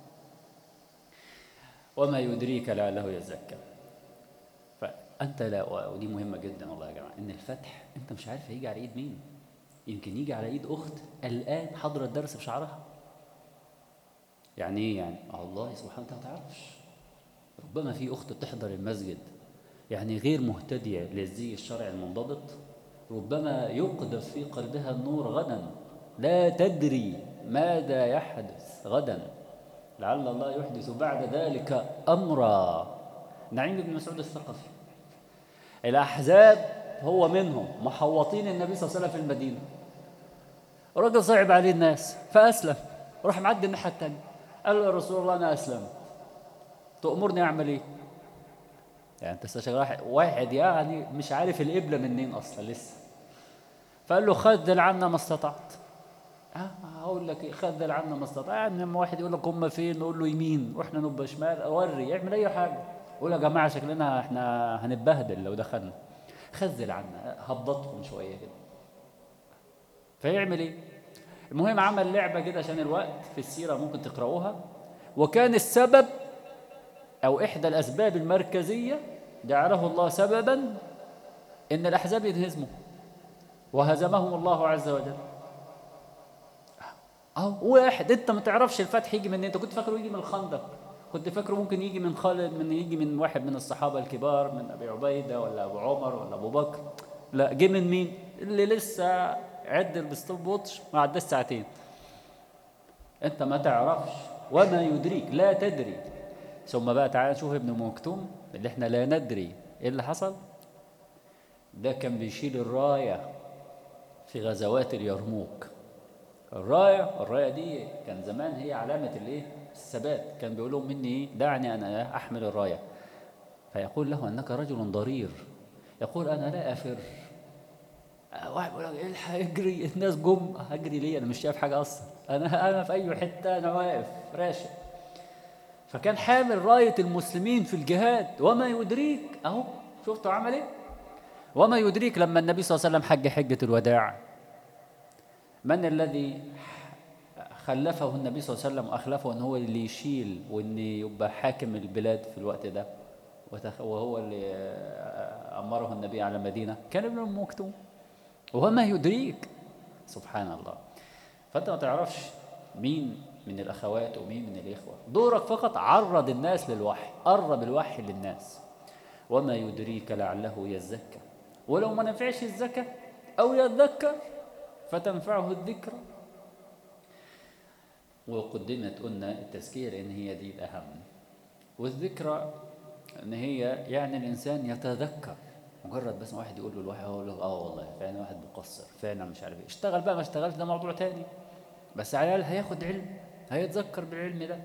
وما يدريك لعله يزكى. فأنت لا، ودي مهمة جدا والله يا جماعة، إن الفتح أنت مش عارف هيجي على إيد مين. يمكن يجي على إيد أخت الآن حضر الدرس بشعرها. يعني إيه يعني؟ الله سبحانه وتعالى ما تعرفش. ربما في أخت تحضر المسجد يعني غير مهتدية للزي الشرعي المنضبط، ربما يقذف في قلبها النور غدا، لا تدري ماذا يحدث غدا، لعل الله يحدث بعد ذلك أمرا. نعيم بن مسعود الثقفي، الأحزاب هو منهم، محوطين النبي صلى الله عليه وسلم في المدينة. الراجل صعب عليه الناس فأسلم، وراح معدي الناحية التانية، قال له يا رسول الله أنا أسلمت، تأمرني أعمل إيه؟ يعني أنت استشغل واحد يعني مش عارف القبلة منين أصلا لسه، فقال له خذل عنا ما استطعت. ها هقول لك ايه، خذل عنا ما استطاع. يعني لما واحد يقول لك هم فين نقول له يمين واحنا نبقى شمال، اوري يعمل اي حاجه، يقول يا جماعه شكلنا احنا هنتبهدل لو دخلنا. خذل عنا، هبطهم شويه كده. فيعمل ايه؟ المهم عمل لعبه كده عشان الوقت، في السيره ممكن تقراوها. وكان السبب او احدى الاسباب المركزيه جعله الله سببا ان الاحزاب ينهزموا وهزمهم الله عز وجل. اهو واحد انت ما تعرفش الفتح يجي من، انت كنت فاكره يجي من الخندق، كنت فاكره ممكن يجي من خالد، من يجي من واحد من الصحابه الكبار، من ابي عبيده ولا ابو عمر ولا ابو بكر. لا، جه من مين؟ اللي لسه عد الستوب ووتش ما عداش ساعتين. انت ما تعرفش، وما يدريك، لا تدري. ثم بقى تعالى نشوف ابن مكتوم اللي احنا لا ندري ايه اللي حصل. ده كان بيشيل الرايه في غزوات اليرموك. الرايه الرايه دي كان زمان هي علامه الايه؟ الثبات. كان بيقول لهم مني ايه؟ دعني انا احمل الرايه. فيقول له انك رجل ضرير. يقول انا لا افر. واحد يقول لك الحق اجري، الناس جم، هجري ليه؟ انا مش شايف حاجه اصلا، انا انا في اي حته انا واقف راشق. فكان حامل رايه المسلمين في الجهاد. وما يدريك اهو، شفتوا عمل ايه؟ وما يدريك لما النبي صلى الله عليه وسلم حج حجه الوداع، من الذي خلفه النبي صلى الله عليه وسلم واخلفه ان هو اللي يشيل وان يبقى حاكم البلاد في الوقت ده، وهو اللي امره النبي على المدينه؟ كان ابن ام مكتوم. وما يدريك، سبحان الله. فانت ما تعرفش مين من الاخوات ومين من الاخوه. دورك فقط عرض الناس للوحي، قرب الوحي للناس. وما يدريك لعله يزكى، ولو ما نفعش الزكاه او يذكر فتنفعه الذكرى. وقدمت قلنا التذكير لان هي دي الاهم، والذكرى ان هي يعني الانسان يتذكر. مجرد بس واحد يقول له الواحد يقول له اه والله فعلا واحد مقصر فعلا مش عارف ايه، اشتغل بقى ما اشتغلش ده موضوع تاني، بس على الاقل هياخد علم، هيتذكر بالعلم ده.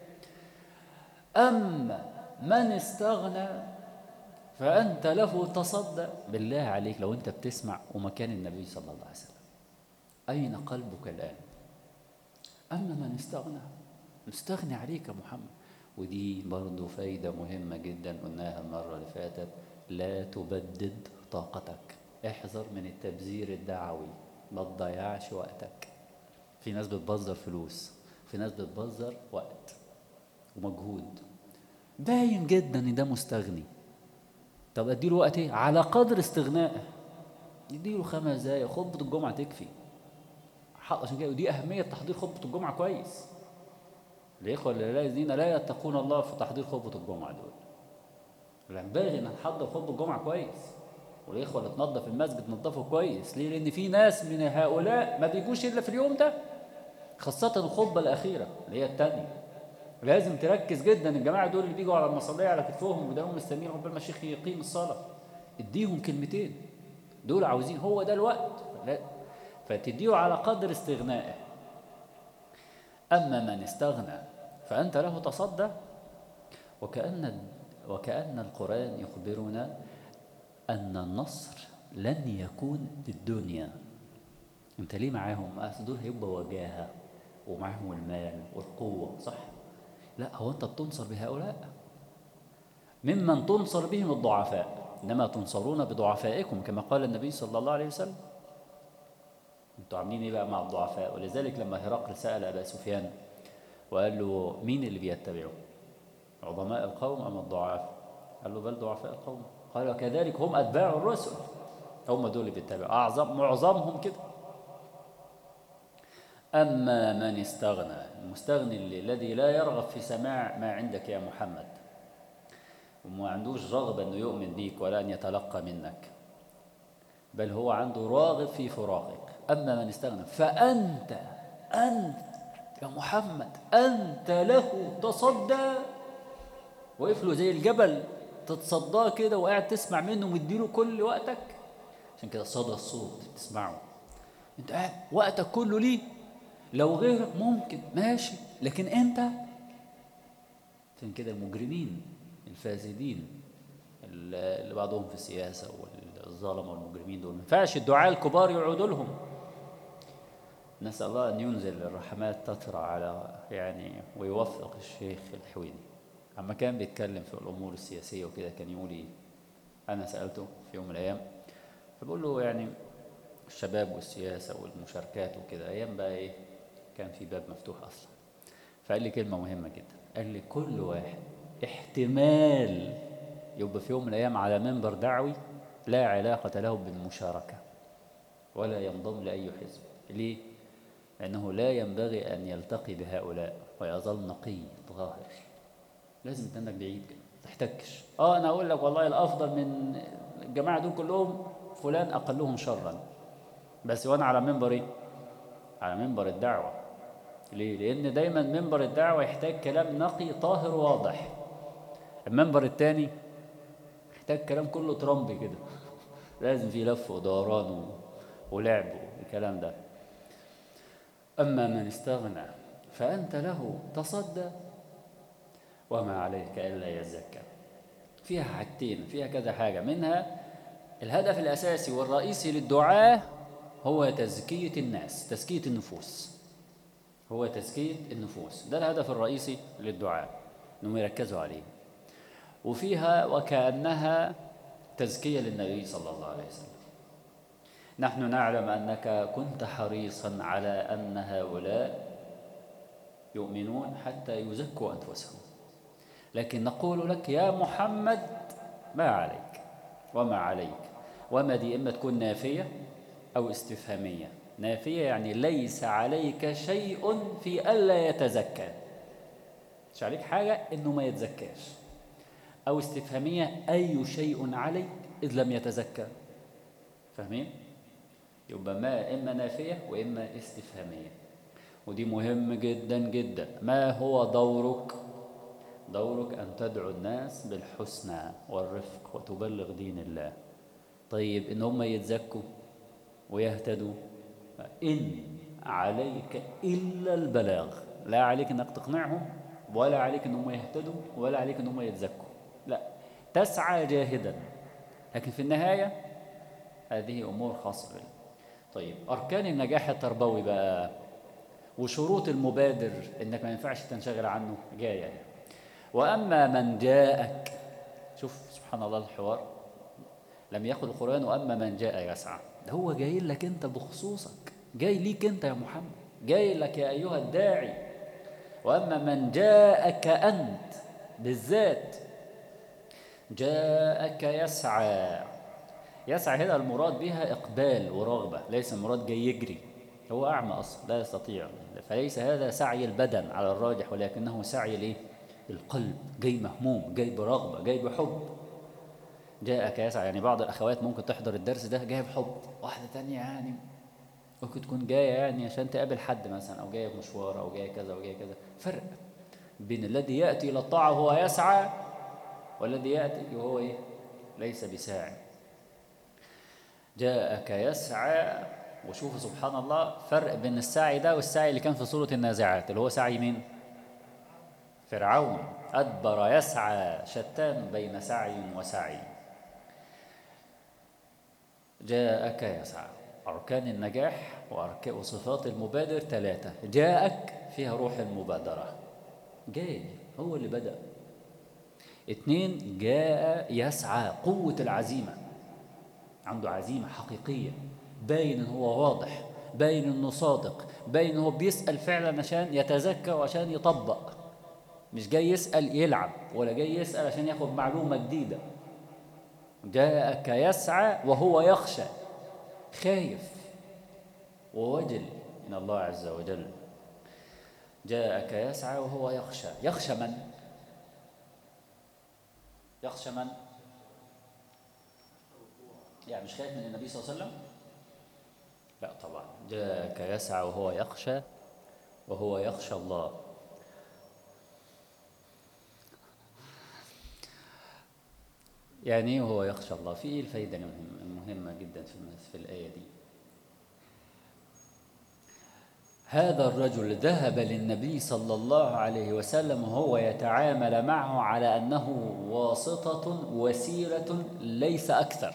اما من استغنى فانت له تصدى. بالله عليك لو انت بتسمع ومكان النبي صلى الله عليه وسلم، اين قلبك الان؟ اما من استغنى، مستغني عليك يا محمد. ودي برضه فايده مهمه جدا قلناها المره اللي فاتت، لا تبدد طاقتك. احذر من التبذير الدعوي، ما تضيعش وقتك. في ناس بتبذر فلوس، في ناس بتبذر وقت ومجهود، باين جدا ان ده مستغني. طب اديله وقت ايه؟ على قدر استغنائه. يديله خمس دقايق، خطبه الجمعه تكفي. عشان كده ودي اهميه تحضير خطبه الجمعه كويس. الاخوه اللي لا الذين لا يتقون الله في تحضير خطبه الجمعه دول، ينبغي ان نحضر خطبه الجمعه كويس. والاخوه اللي تنظف المسجد نظفه كويس. ليه؟ لان في ناس من هؤلاء ما بيجوش الا في اليوم ده، خاصه الخطبه الاخيره اللي هي الثانيه. لازم تركز جدا. الجماعه دول اللي بيجوا على المصليه على كتفهم وداهم مستنيين قبل ما الشيخ يقيم الصلاه، اديهم كلمتين، دول عاوزين، هو ده الوقت. فتديه على قدر استغنائه. اما من استغنى فانت له تصدى. وكأن وكأن القرآن يخبرنا أن النصر لن يكون بالدنيا. أنت ليه معاهم؟ أصل دول هيبقى وجاهة ومعهم المال والقوة، صح؟ لا، هو أنت بتنصر بهؤلاء. ممن تنصر بهم الضعفاء، إنما تنصرون بضعفائكم كما قال النبي صلى الله عليه وسلم. أنتوا عاملين إيه بقى مع الضعفاء؟ ولذلك لما هرقل سأل أبا سفيان وقال له مين اللي بيتبعه؟ عظماء القوم أم الضعاف؟ قال له بل ضعفاء القوم. قال وكذلك هم أتباع الرسل، هم دول اللي بيتبعوا، أعظم معظمهم كده. أما من استغنى، المستغني الذي لا يرغب في سماع ما عندك يا محمد، وما عندوش رغبة أنه يؤمن بيك ولا أن يتلقى منك، بل هو عنده راغب في فراقك. أما من استغنى فأنت أنت يا محمد أنت له تصدى. وقف له زي الجبل تتصداه كده وقاعد تسمع منه ومديله كل وقتك. عشان كده صدى الصوت تسمعه، انت قاعد وقتك كله ليه. لو غيرك ممكن ماشي، لكن انت. عشان كده المجرمين الفاسدين اللي بعضهم في السياسه والظلمه والمجرمين دول ما ينفعش الدعاة الكبار يقعدوا لهم. نسال الله ان ينزل الرحمات تطرى على يعني ويوفق الشيخ الحويني. اما كان بيتكلم في الامور السياسيه وكده كان يقول ايه؟ انا سالته في يوم من الايام فبقول له يعني الشباب والسياسه والمشاركات وكده، ايام بقى ايه كان في باب مفتوح اصلا. فقال لي كلمه مهمه جدا، قال لي كل واحد احتمال يبقى في يوم من الايام على منبر دعوي لا علاقه له بالمشاركه ولا ينضم لاي حزب. ليه؟ لانه لا ينبغي ان يلتقي بهؤلاء ويظل نقي طاهر. لازم تنك بعيد كده، ما تحتكش. اه انا اقول لك والله الافضل من الجماعه دول كلهم فلان أقلهم شرا، بس وأنا على منبر إيه؟ على منبر الدعوة. ليه؟ لأن دايما منبر الدعوة يحتاج كلام نقي طاهر واضح. المنبر التاني يحتاج كلام كله ترامبي كده، لازم فيه لف ودوران ولعب والكلام ده. أما من استغنى فأنت له تصدى وما عليك إلا يزكى. فيها حاجتين، فيها كذا حاجة، منها الهدف الأساسي والرئيسي للدعاء هو تزكية الناس، تزكية النفوس، هو تزكية النفوس، ده الهدف الرئيسي للدعاء، إنهم يركزوا عليه. وفيها وكأنها تزكية للنبي صلى الله عليه وسلم. نحن نعلم أنك كنت حريصا على أن هؤلاء يؤمنون حتى يزكوا أنفسهم، لكن نقول لك يا محمد ما عليك وما عليك. وما دي إما تكون نافية أو استفهامية. نافية يعني ليس عليك شيء في ألا يتزكى، مش عليك حاجة إنه ما يتزكاش. أو استفهامية أي شيء عليك إذ لم يتزكى. فاهمين؟ يبقى ما إما نافية وإما استفهامية، ودي مهم جدا جدا. ما هو دورك؟ دورك أن تدعو الناس بالحسنى والرفق وتبلغ دين الله. طيب إن هم يتزكوا ويهتدوا، إن عليك إلا البلاغ، لا عليك أنك تقنعهم، ولا عليك أنهم يهتدوا، ولا عليك أنهم يتزكوا، لا، تسعى جاهدا، لكن في النهاية هذه أمور خاصة بنا. طيب أركان النجاح التربوي بقى وشروط المبادر إنك ما ينفعش تنشغل عنه جاية يعني. وأما من جاءك، شوف سبحان الله الحوار، لم يقل القرآن وأما من جاء يسعى، ده هو جاي لك أنت بخصوصك، جاي ليك أنت يا محمد، جاي لك يا أيها الداعي. وأما من جاءك أنت بالذات، جاءك يسعى. يسعى هنا المراد بها إقبال ورغبة، ليس المراد جاي يجري، هو أعمى أصلا لا يستطيع، فليس هذا سعي البدن على الراجح، ولكنه سعي الإيه؟ القلب، جاي مهموم، جاي برغبة، جاي بحب. جاءك يسعى يعني بعض الأخوات ممكن تحضر الدرس ده جاية بحب، واحدة تانية يعني ممكن تكون جاية يعني عشان تقابل حد مثلا، أو جاية بمشوار، أو جاية كذا أو جاية كذا. فرق بين الذي يأتي إلى الطاعة وهو يسعى، والذي يأتي وهو إيه؟ ليس بساعي. جاءك يسعى، وشوفوا سبحان الله فرق بين السعي ده والسعي اللي كان في سورة النازعات، اللي هو سعي مين؟ فرعون، أدبر يسعى، شتان بين سعي وسعي. جاءك يسعى، أركان النجاح وصفات المبادر ثلاثة. جاءك فيها روح المبادرة، جاي هو اللي بدأ. اثنين، جاء يسعى، قوة العزيمة، عنده عزيمة حقيقية، باين إن هو واضح، باين إنه صادق، باين إنه بيسأل فعلا عشان يتزكى وعشان يطبق، مش جاي يسأل يلعب، ولا جاي يسأل عشان ياخد معلومة جديدة. جاءك يسعى وهو يخشى، خايف ووجل من الله عز وجل. جاءك يسعى وهو يخشى. يخشى من؟ يخشى من؟ يعني مش خايف من النبي صلى الله عليه وسلم؟ لا طبعا. جاءك يسعى وهو يخشى، وهو يخشى الله. يعني ايه وهو يخشى الله؟ في ايه الفايدة المهمة جدا في في الآية دي؟ هذا الرجل ذهب للنبي صلى الله عليه وسلم وهو يتعامل معه على أنه واسطة وسيلة ليس أكثر،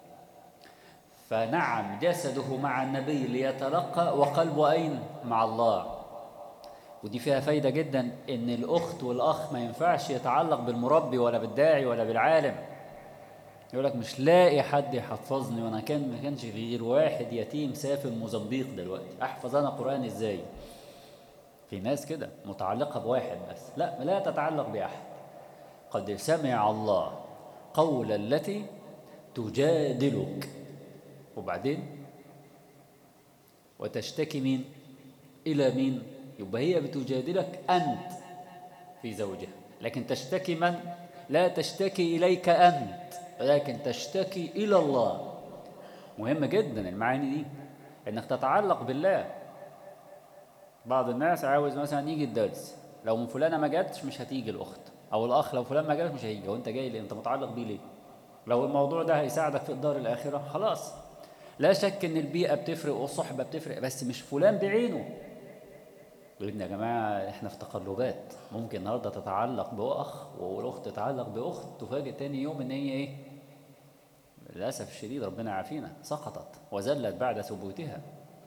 فنعم جسده مع النبي ليتلقى وقلبه أين؟ مع الله. ودي فيها فايدة جدا، إن الأخت والأخ ما ينفعش يتعلق بالمربي ولا بالداعي ولا بالعالم. يقول لك مش لاقي حد يحفظني، وانا كان ما كانش غير واحد يتيم سافر موزمبيق دلوقتي، احفظ انا قرآن ازاي؟ في ناس كده متعلقة بواحد بس، لا لا تتعلق بأحد. قد سمع الله قول التي تجادلك، وبعدين وتشتكي مين؟ إلى مين؟ يبقى هي بتجادلك أنت في زوجها، لكن تشتكي من؟ لا تشتكي إليك أنت، ولكن تشتكي إلى الله. مهم جدا المعاني دي، انك تتعلق بالله. بعض الناس عاوز مثلا يجي الدرس، لو من فلانه ما جاتش مش هتيجي الاخت، او الاخ لو فلان ما جاتش مش هيجي، وانت جاي ليه؟ انت متعلق بيه ليه؟ لو الموضوع ده هيساعدك في الدار الاخره خلاص. لا شك ان البيئه بتفرق والصحبه بتفرق، بس مش فلان بعينه. لان يا جماعه احنا في تقلبات، ممكن النهارده تتعلق باخ والاخت تتعلق باخت، تفاجئ تاني يوم ان هي ايه؟ للاسف الشديد ربنا يعافينا، سقطت وزلت بعد ثبوتها.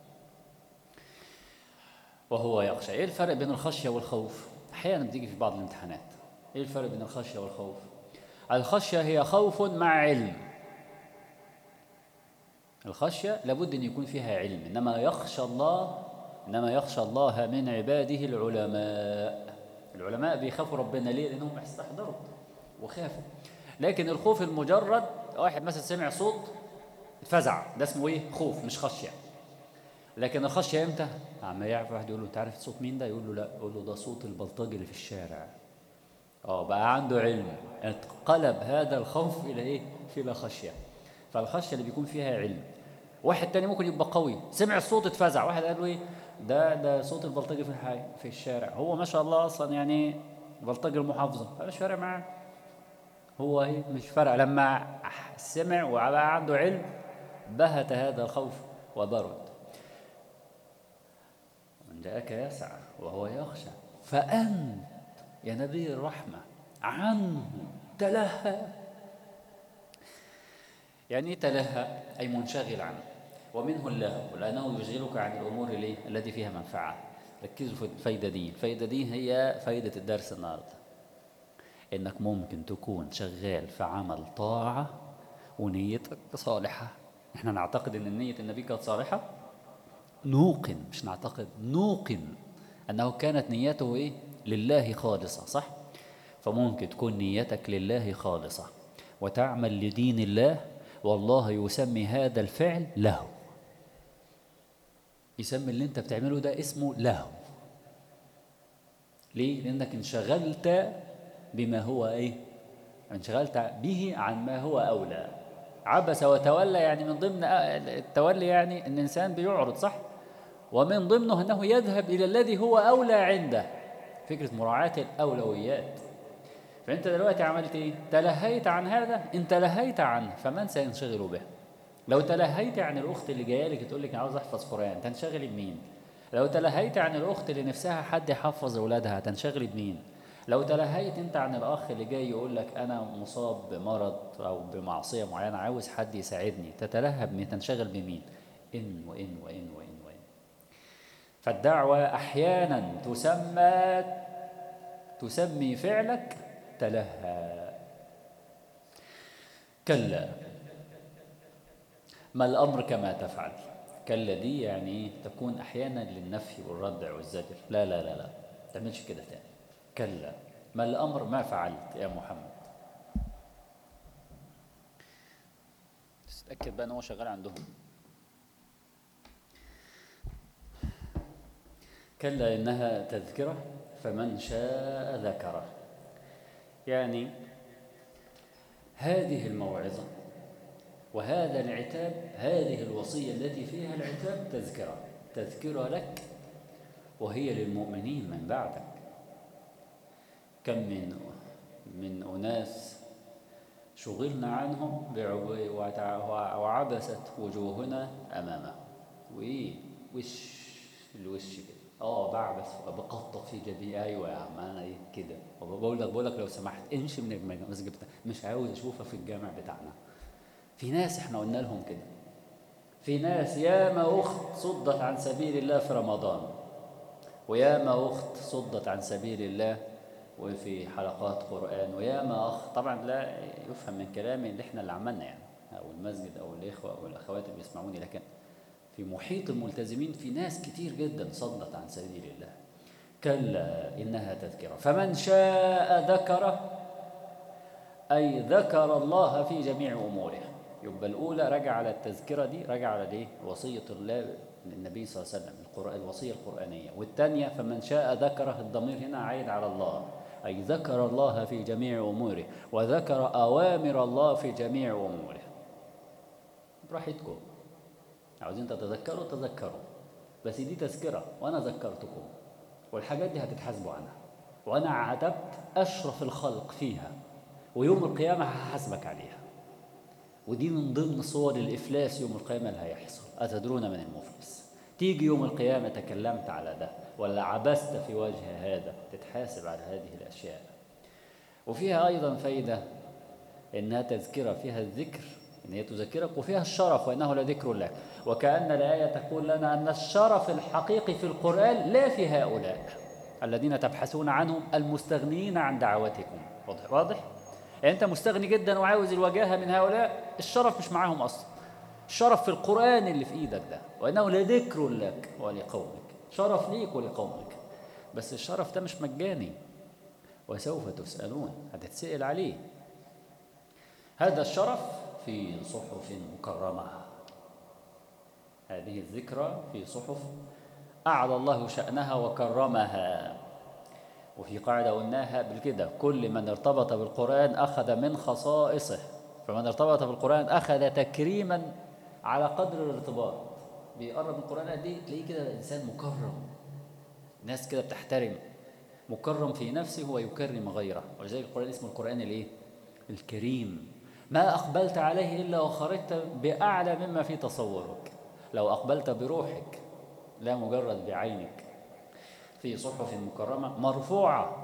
وهو يخشى. ايه الفرق بين الخشيه والخوف؟ احيانا بتيجي في بعض الامتحانات. ايه الفرق بين الخشيه والخوف؟ الخشيه هي خوف مع علم. الخشيه لابد ان يكون فيها علم، انما يخشى الله انما يخشى الله من عباده العلماء. العلماء بيخافوا ربنا ليه؟ لانهم استحضروا وخافوا. لكن الخوف المجرد، واحد مثلا سمع صوت اتفزع، ده اسمه ايه؟ خوف مش خشيه. لكن الخشيه امتى؟ عم يعرف واحد يقول له انت عارف صوت مين ده؟ يقول له لا، يقول له ده صوت البلطجي اللي في الشارع. اه بقى عنده علم، انقلب هذا الخوف الى ايه؟ الى خشيه. فالخشيه اللي بيكون فيها علم. واحد تاني ممكن يبقى قوي، سمع الصوت اتفزع، واحد قال له ايه؟ ده ده صوت البلطجي في الحي في الشارع، هو ما شاء الله اصلا يعني بلطجي المحافظه، مش فارق معاه. هو ايه؟ مش فارق. لما سمع وبقى عنده علم بهت هذا الخوف وبرد. من جاءك يسعى وهو يخشى فأنت يا نبي الرحمة عنه تلهى. يعني ايه تلهى؟ أي منشغل عنه. ومنه اللهو، لأنه يشغلك عن الأمور اللي التي فيها منفعة. ركزوا في الفايدة دي. الفايدة دي هي فايدة الدرس النهاردة. إنك ممكن تكون شغال في عمل طاعة ونيتك صالحة. احنا نعتقد إن نية النبي كانت صالحة، نوقن، مش نعتقد، نوقن أنه كانت نيته إيه؟ لله خالصة، صح؟ فممكن تكون نيتك لله خالصة وتعمل لدين الله، والله يسمي هذا الفعل له. يسمي اللي انت بتعمله ده اسمه له. ليه؟ لأنك انشغلت بما هو إيه؟ انشغلت به عن ما هو أولى. عبس وتولى، يعني من ضمن التولي يعني ان الانسان بيعرض، صح؟ ومن ضمنه انه يذهب الى الذي هو اولى عنده. فكره مراعاه الاولويات. فانت دلوقتي عملت ايه؟ تلهيت عن هذا، ان تلهيت عنه فمن سينشغل به؟ لو تلهيت عن الاخت اللي جايه لك تقول لك انا عاوز احفظ قران، تنشغلي بمين؟ لو تلهيت عن الاخت اللي نفسها حد يحفظ اولادها، تنشغلي بمين؟ لو تلهيت انت عن الاخ اللي جاي يقول لك انا مصاب بمرض او بمعصيه معينه عاوز حد يساعدني، تتلهى بمين؟ تنشغل بمين؟ ان وان وان وان وان. فالدعوه احيانا تسمى تسمي فعلك تلهى. كلا ما الامر كما تفعل. كلا دي يعني تكون احيانا للنفي والردع والزجر. لا لا لا لا، ما تعملش كده تاني. كلا ما الامر ما فعلت يا محمد. تتاكد بقى ان هو شغال عندهم. كلا انها تذكره فمن شاء ذكره. يعني هذه الموعظه وهذا العتاب، هذه الوصيه التي فيها العتاب تذكره، تذكره لك وهي للمؤمنين من بعدك. كم من من أناس شغلنا عنهم وعبست وجوهنا أمامه. وإيه وش الوش كده؟ اه بعبس بقطع في جبهي. ايوه يا عم انا ايه كده. وبقول لك بقول لك لو سمحت امشي من المسجد بتاعنا، مش عاوز اشوفها في الجامع بتاعنا. في ناس احنا قلنا لهم كده. في ناس ياما اخت صدت عن سبيل الله في رمضان، وياما أخت صدت عن سبيل الله وفي حلقات قرآن، وياما أخ. طبعا لا يفهم من كلامي اللي احنا اللي عملنا يعني، أو المسجد أو الإخوة أو الأخوات اللي بيسمعوني، لكن في محيط الملتزمين في ناس كتير جدا صدت عن سبيل الله. كلا إنها تذكرة فمن شاء ذكره، أي ذكر الله في جميع أموره. يبقى الأولى رجع على التذكرة دي، رجع على ليه؟ وصية الله للنبي صلى الله عليه وسلم، القرآن الوصية القرآنية. والثانية فمن شاء ذكره، الضمير هنا عايد على الله، أي ذكر الله في جميع أموره وذكر أوامر الله في جميع أموره. براحتكم. عاوزين تتذكروا تذكروا، بس دي تذكرة وأنا ذكرتكم، والحاجات دي هتتحاسبوا عنها، وأنا عاتبت أشرف الخلق فيها، ويوم القيامة هحاسبك عليها. ودي من ضمن صور الإفلاس يوم القيامة اللي هيحصل. أتدرون من المفلس؟ تيجي يوم القيامة تكلمت على ده ولا عبست في وجه هذا، تتحاسب على هذه الأشياء. وفيها أيضا فايدة إنها تذكرة، فيها الذكر إن هي تذكرك، وفيها الشرف وإنه لذكر لك. وكأن الآية تقول لنا أن الشرف الحقيقي في القرآن لا في هؤلاء الذين تبحثون عنهم المستغنين عن دعوتكم. واضح؟ واضح؟ يعني أنت مستغني جدا وعاوز الوجاهة من هؤلاء، الشرف مش معاهم أصلا. الشرف في القرآن اللي في إيدك ده، وإنه لذكر لك ولقومك، شرف ليك ولقومك. بس الشرف ده مش مجاني، وسوف تسألون، هتتسأل عليه. هذا الشرف في صحف مكرمة، هذه الذكرى في صحف أعلى الله شأنها وكرمها. وفي قاعدة قلناها بالكده: كل من ارتبط بالقرآن أخذ من خصائصه، فمن ارتبط بالقرآن أخذ تكريما على قدر الارتباط. بيقرب من القرآن قد ايه تلاقيه كده إنسان مكرم، ناس كده بتحترم، مكرم في نفسه ويكرم غيره. ولذلك القرآن اسمه القرآن الايه؟ الكريم. ما أقبلت عليه إلا وخرجت بأعلى مما في تصورك، لو أقبلت بروحك لا مجرد بعينك. في صحف مكرمة مرفوعة،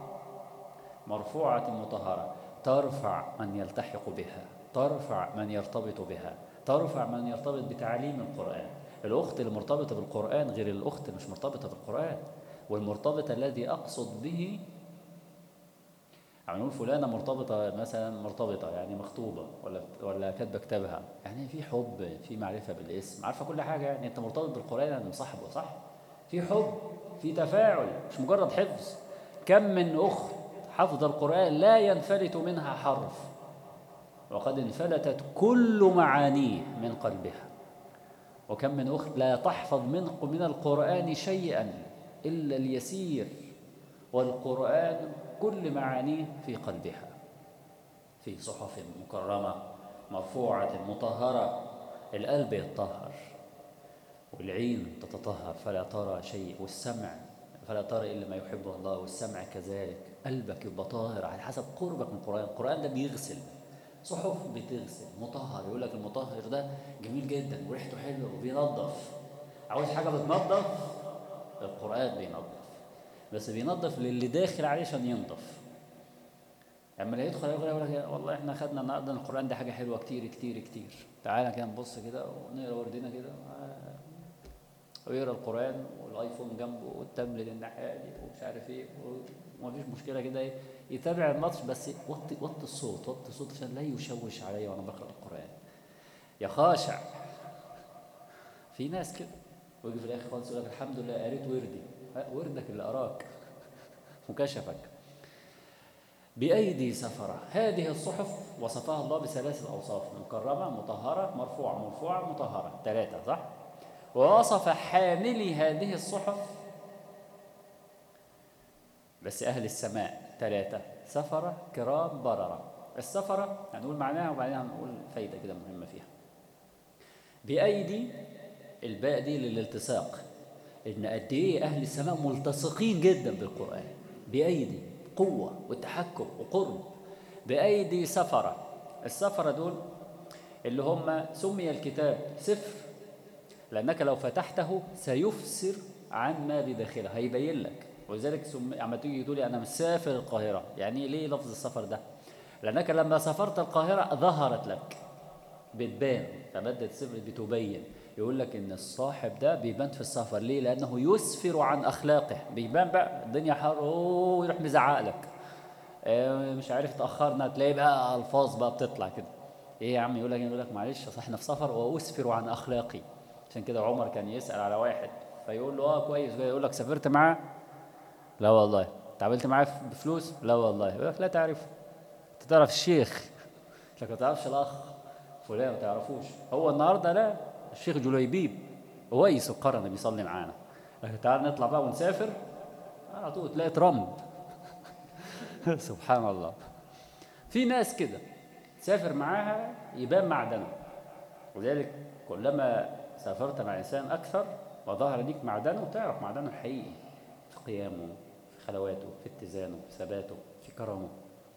مرفوعة مطهرة، ترفع من يلتحق بها، ترفع من يرتبط بها، ترفع من يرتبط بتعليم القرآن. الأخت المرتبطة بالقرآن غير الأخت اللي مش مرتبطة بالقرآن. والمرتبط الذي أقصد به، يعني نقول فلانة مرتبطة مثلا، مرتبطة يعني مخطوبة ولا ولا كاتبة كتابها، يعني في حب، في معرفة بالاسم، عارفة كل حاجة. يعني أنت مرتبط بالقرآن يعني مصاحبه، صح؟ في حب، في تفاعل، مش مجرد حفظ. كم من أخت حفظ القرآن لا ينفلت منها حرف، وقد انفلتت كل معانيه من قلبها. وكم من أخت لا تحفظ من من القرآن شيئا إلا اليسير، والقرآن كل معانيه في قلبها. في صحف مكرمة مرفوعة مطهرة، القلب يتطهر والعين تتطهر فلا ترى شيء، والسمع فلا ترى إلا ما يحبه الله، والسمع كذلك. قلبك يبقى طاهر على حسب قربك من القرآن. القرآن ده بيغسل، صحف بتغسل، مطهر. يقول لك المطهر ده جميل جدا وريحته حلوه وبينظف. عاوز حاجه بتنظف؟ القرآن بينظف، بس بينظف للي داخل عليه عشان ينظف. اما اللي يدخل يقول لك والله احنا خدنا النهارده القرآن ده حاجه حلوه كتير كتير كتير، تعالى كده نبص كده ونقرا وردنا كده، ويقرا القرآن والايفون جنبه والتابلت الناحيه دي ومش عارف ايه، ومفيش مشكله كده ايه، يتابع الماتش بس وطي وطي الصوت، وطي الصوت عشان لا يشوش عليا وانا بقرا القرآن. يا خاشع. في ناس كده ويجي في الاخر خالص يقول لك الحمد لله قريت وردي. وردك اللي اراك وكشفك. بأيدي سفرة. هذه الصحف وصفها الله بثلاث أوصاف: مكرمة، مطهرة، مرفوعة. مرفوعة مطهرة، ثلاثة صح؟ ووصف حاملي هذه الصحف بس أهل السماء ثلاثة: سفرة، كرام، بررة. السفرة هنقول معناها وبعدين هنقول فايدة كده مهمة فيها. بأيدي، الباء دي للالتصاق، إن قد إيه أهل السماء ملتصقين جدا بالقرآن. بأيدي قوة والتحكم وقرب. بأيدي سفرة. السفرة دول اللي هم سمي الكتاب سفر لأنك لو فتحته سيفسر عن ما بداخله، هيبين لك. ولذلك عم تيجي تقولي أنا مسافر القاهرة، يعني ليه لفظ السفر ده؟ لأنك لما سافرت القاهرة ظهرت لك، بتبان، فمادة السفر بتبين. يقول لك إن الصاحب ده بيبان في السفر، ليه؟ لأنه يسفر عن أخلاقه، بيبان بقى الدنيا حر أوه يروح مزعق لك، اه مش عارف تأخرنا، تلاقي بقى ألفاظ بقى بتطلع كده. إيه يا عم؟ يقول لك يقول لك معلش أصل إحنا في سفر وأسفر عن أخلاقي. عشان كده عمر كان يسأل على واحد فيقول له اه كويس، يقول لك سافرت معاه؟ لا والله. تعاملت معاه بفلوس؟ لا والله. يقول لك لا تعرفه. انت تعرف الشيخ؟ لك ما تعرفش الاخ فلان، ما تعرفوش. هو النهارده لا، الشيخ جليبيب ويس القرن بيصلي معانا، لكن تعال نطلع بقى ونسافر على طول تلاقي ترامب. سبحان الله. في ناس كده تسافر معاها يبان معدنه. ولذلك كلما سافرت مع إنسان أكثر وظهر ليك معدنه، تعرف معدنه الحقيقي في قيامه، في خلواته، في اتزانه، في ثباته، في كرمه.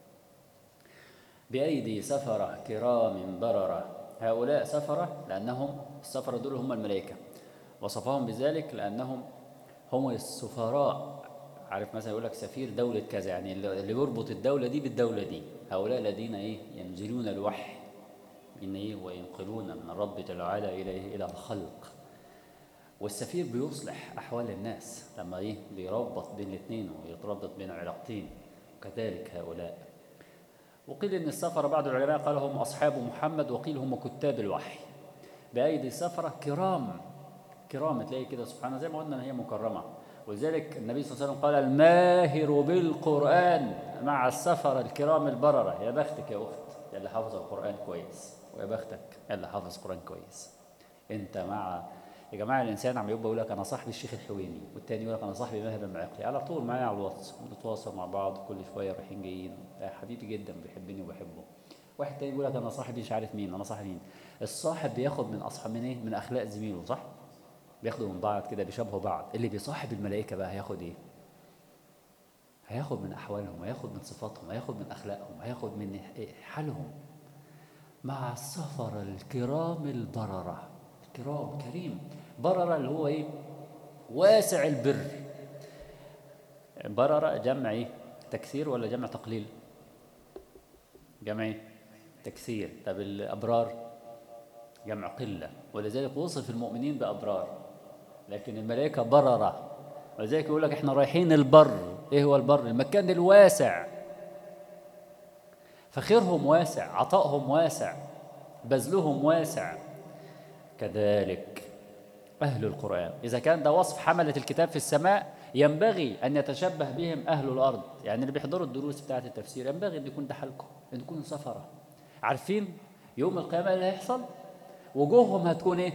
بأيدي سفرة كرام بررة، هؤلاء سفرة لأنهم السفرة دول هم الملائكة، وصفهم بذلك لأنهم هم السفراء. عارف مثلا يقول لك سفير دولة كذا، يعني اللي بيربط الدولة دي بالدولة دي. هؤلاء الذين إيه ينزلون الوحي إن إيه وينقلون من الرب جل وعلا إلى إيه إلى الخلق. والسفير بيصلح أحوال الناس لما إيه بيربط بين الاثنين ويتربط بين علاقتين، وكذلك هؤلاء. وقيل إن السفر بعض العلماء قال هم أصحاب محمد، وقيل هم كتاب الوحي. بأيدي سفرة كرام، كرام تلاقي كده سبحانه زي ما قلنا إن هي مكرمة. ولذلك النبي صلى الله عليه وسلم قال الماهر بالقرآن مع السفر الكرام البررة. يا بختك يا أخت يا اللي حافظ القرآن كويس، ويا بختك يا اللي حافظ القرآن كويس. أنت مع يا جماعة الإنسان عم يبقى يقول لك أنا صاحبي الشيخ الحويني، والتاني يقول لك أنا صاحبي ماهر المعقلي، على طول معايا على الواتس بنتواصل مع بعض كل شوية رايحين جايين، حبيبي جدا بيحبني وبحبه. واحد تاني يقول لك أنا صاحبي مش عارف مين، أنا صاحبي مين. الصاحب بياخد من أصحاب من إيه؟ من أخلاق زميله، صح؟ بياخدوا من بعض كده، بيشبهوا بعض. اللي بيصاحب الملائكة بقى هياخد إيه؟ هياخد من أحوالهم، هياخد من صفاتهم، هياخد من أخلاقهم، هياخد من حالهم. مع السفر الكرام البررة، الكرام كريم، بررة اللي هو إيه؟ واسع البر. بررة جمع إيه؟ تكثير ولا جمع تقليل؟ جمع إيه؟ تكثير. طب الأبرار جمع قلة، ولذلك وصف المؤمنين بأبرار. لكن الملائكة بررة، ولذلك يقول لك احنا رايحين البر. ايه هو البر؟ المكان الواسع، فخيرهم واسع، عطائهم واسع، بذلهم واسع. كذلك أهل القرآن، إذا كان ده وصف حملة الكتاب في السماء، ينبغي أن يتشبه بهم أهل الأرض. يعني اللي بيحضروا الدروس بتاعة التفسير ينبغي أن يكون ده حالكم، أن تكونوا سفرة. عارفين يوم القيامة اللي هيحصل؟ وجوههم هتكون إيه؟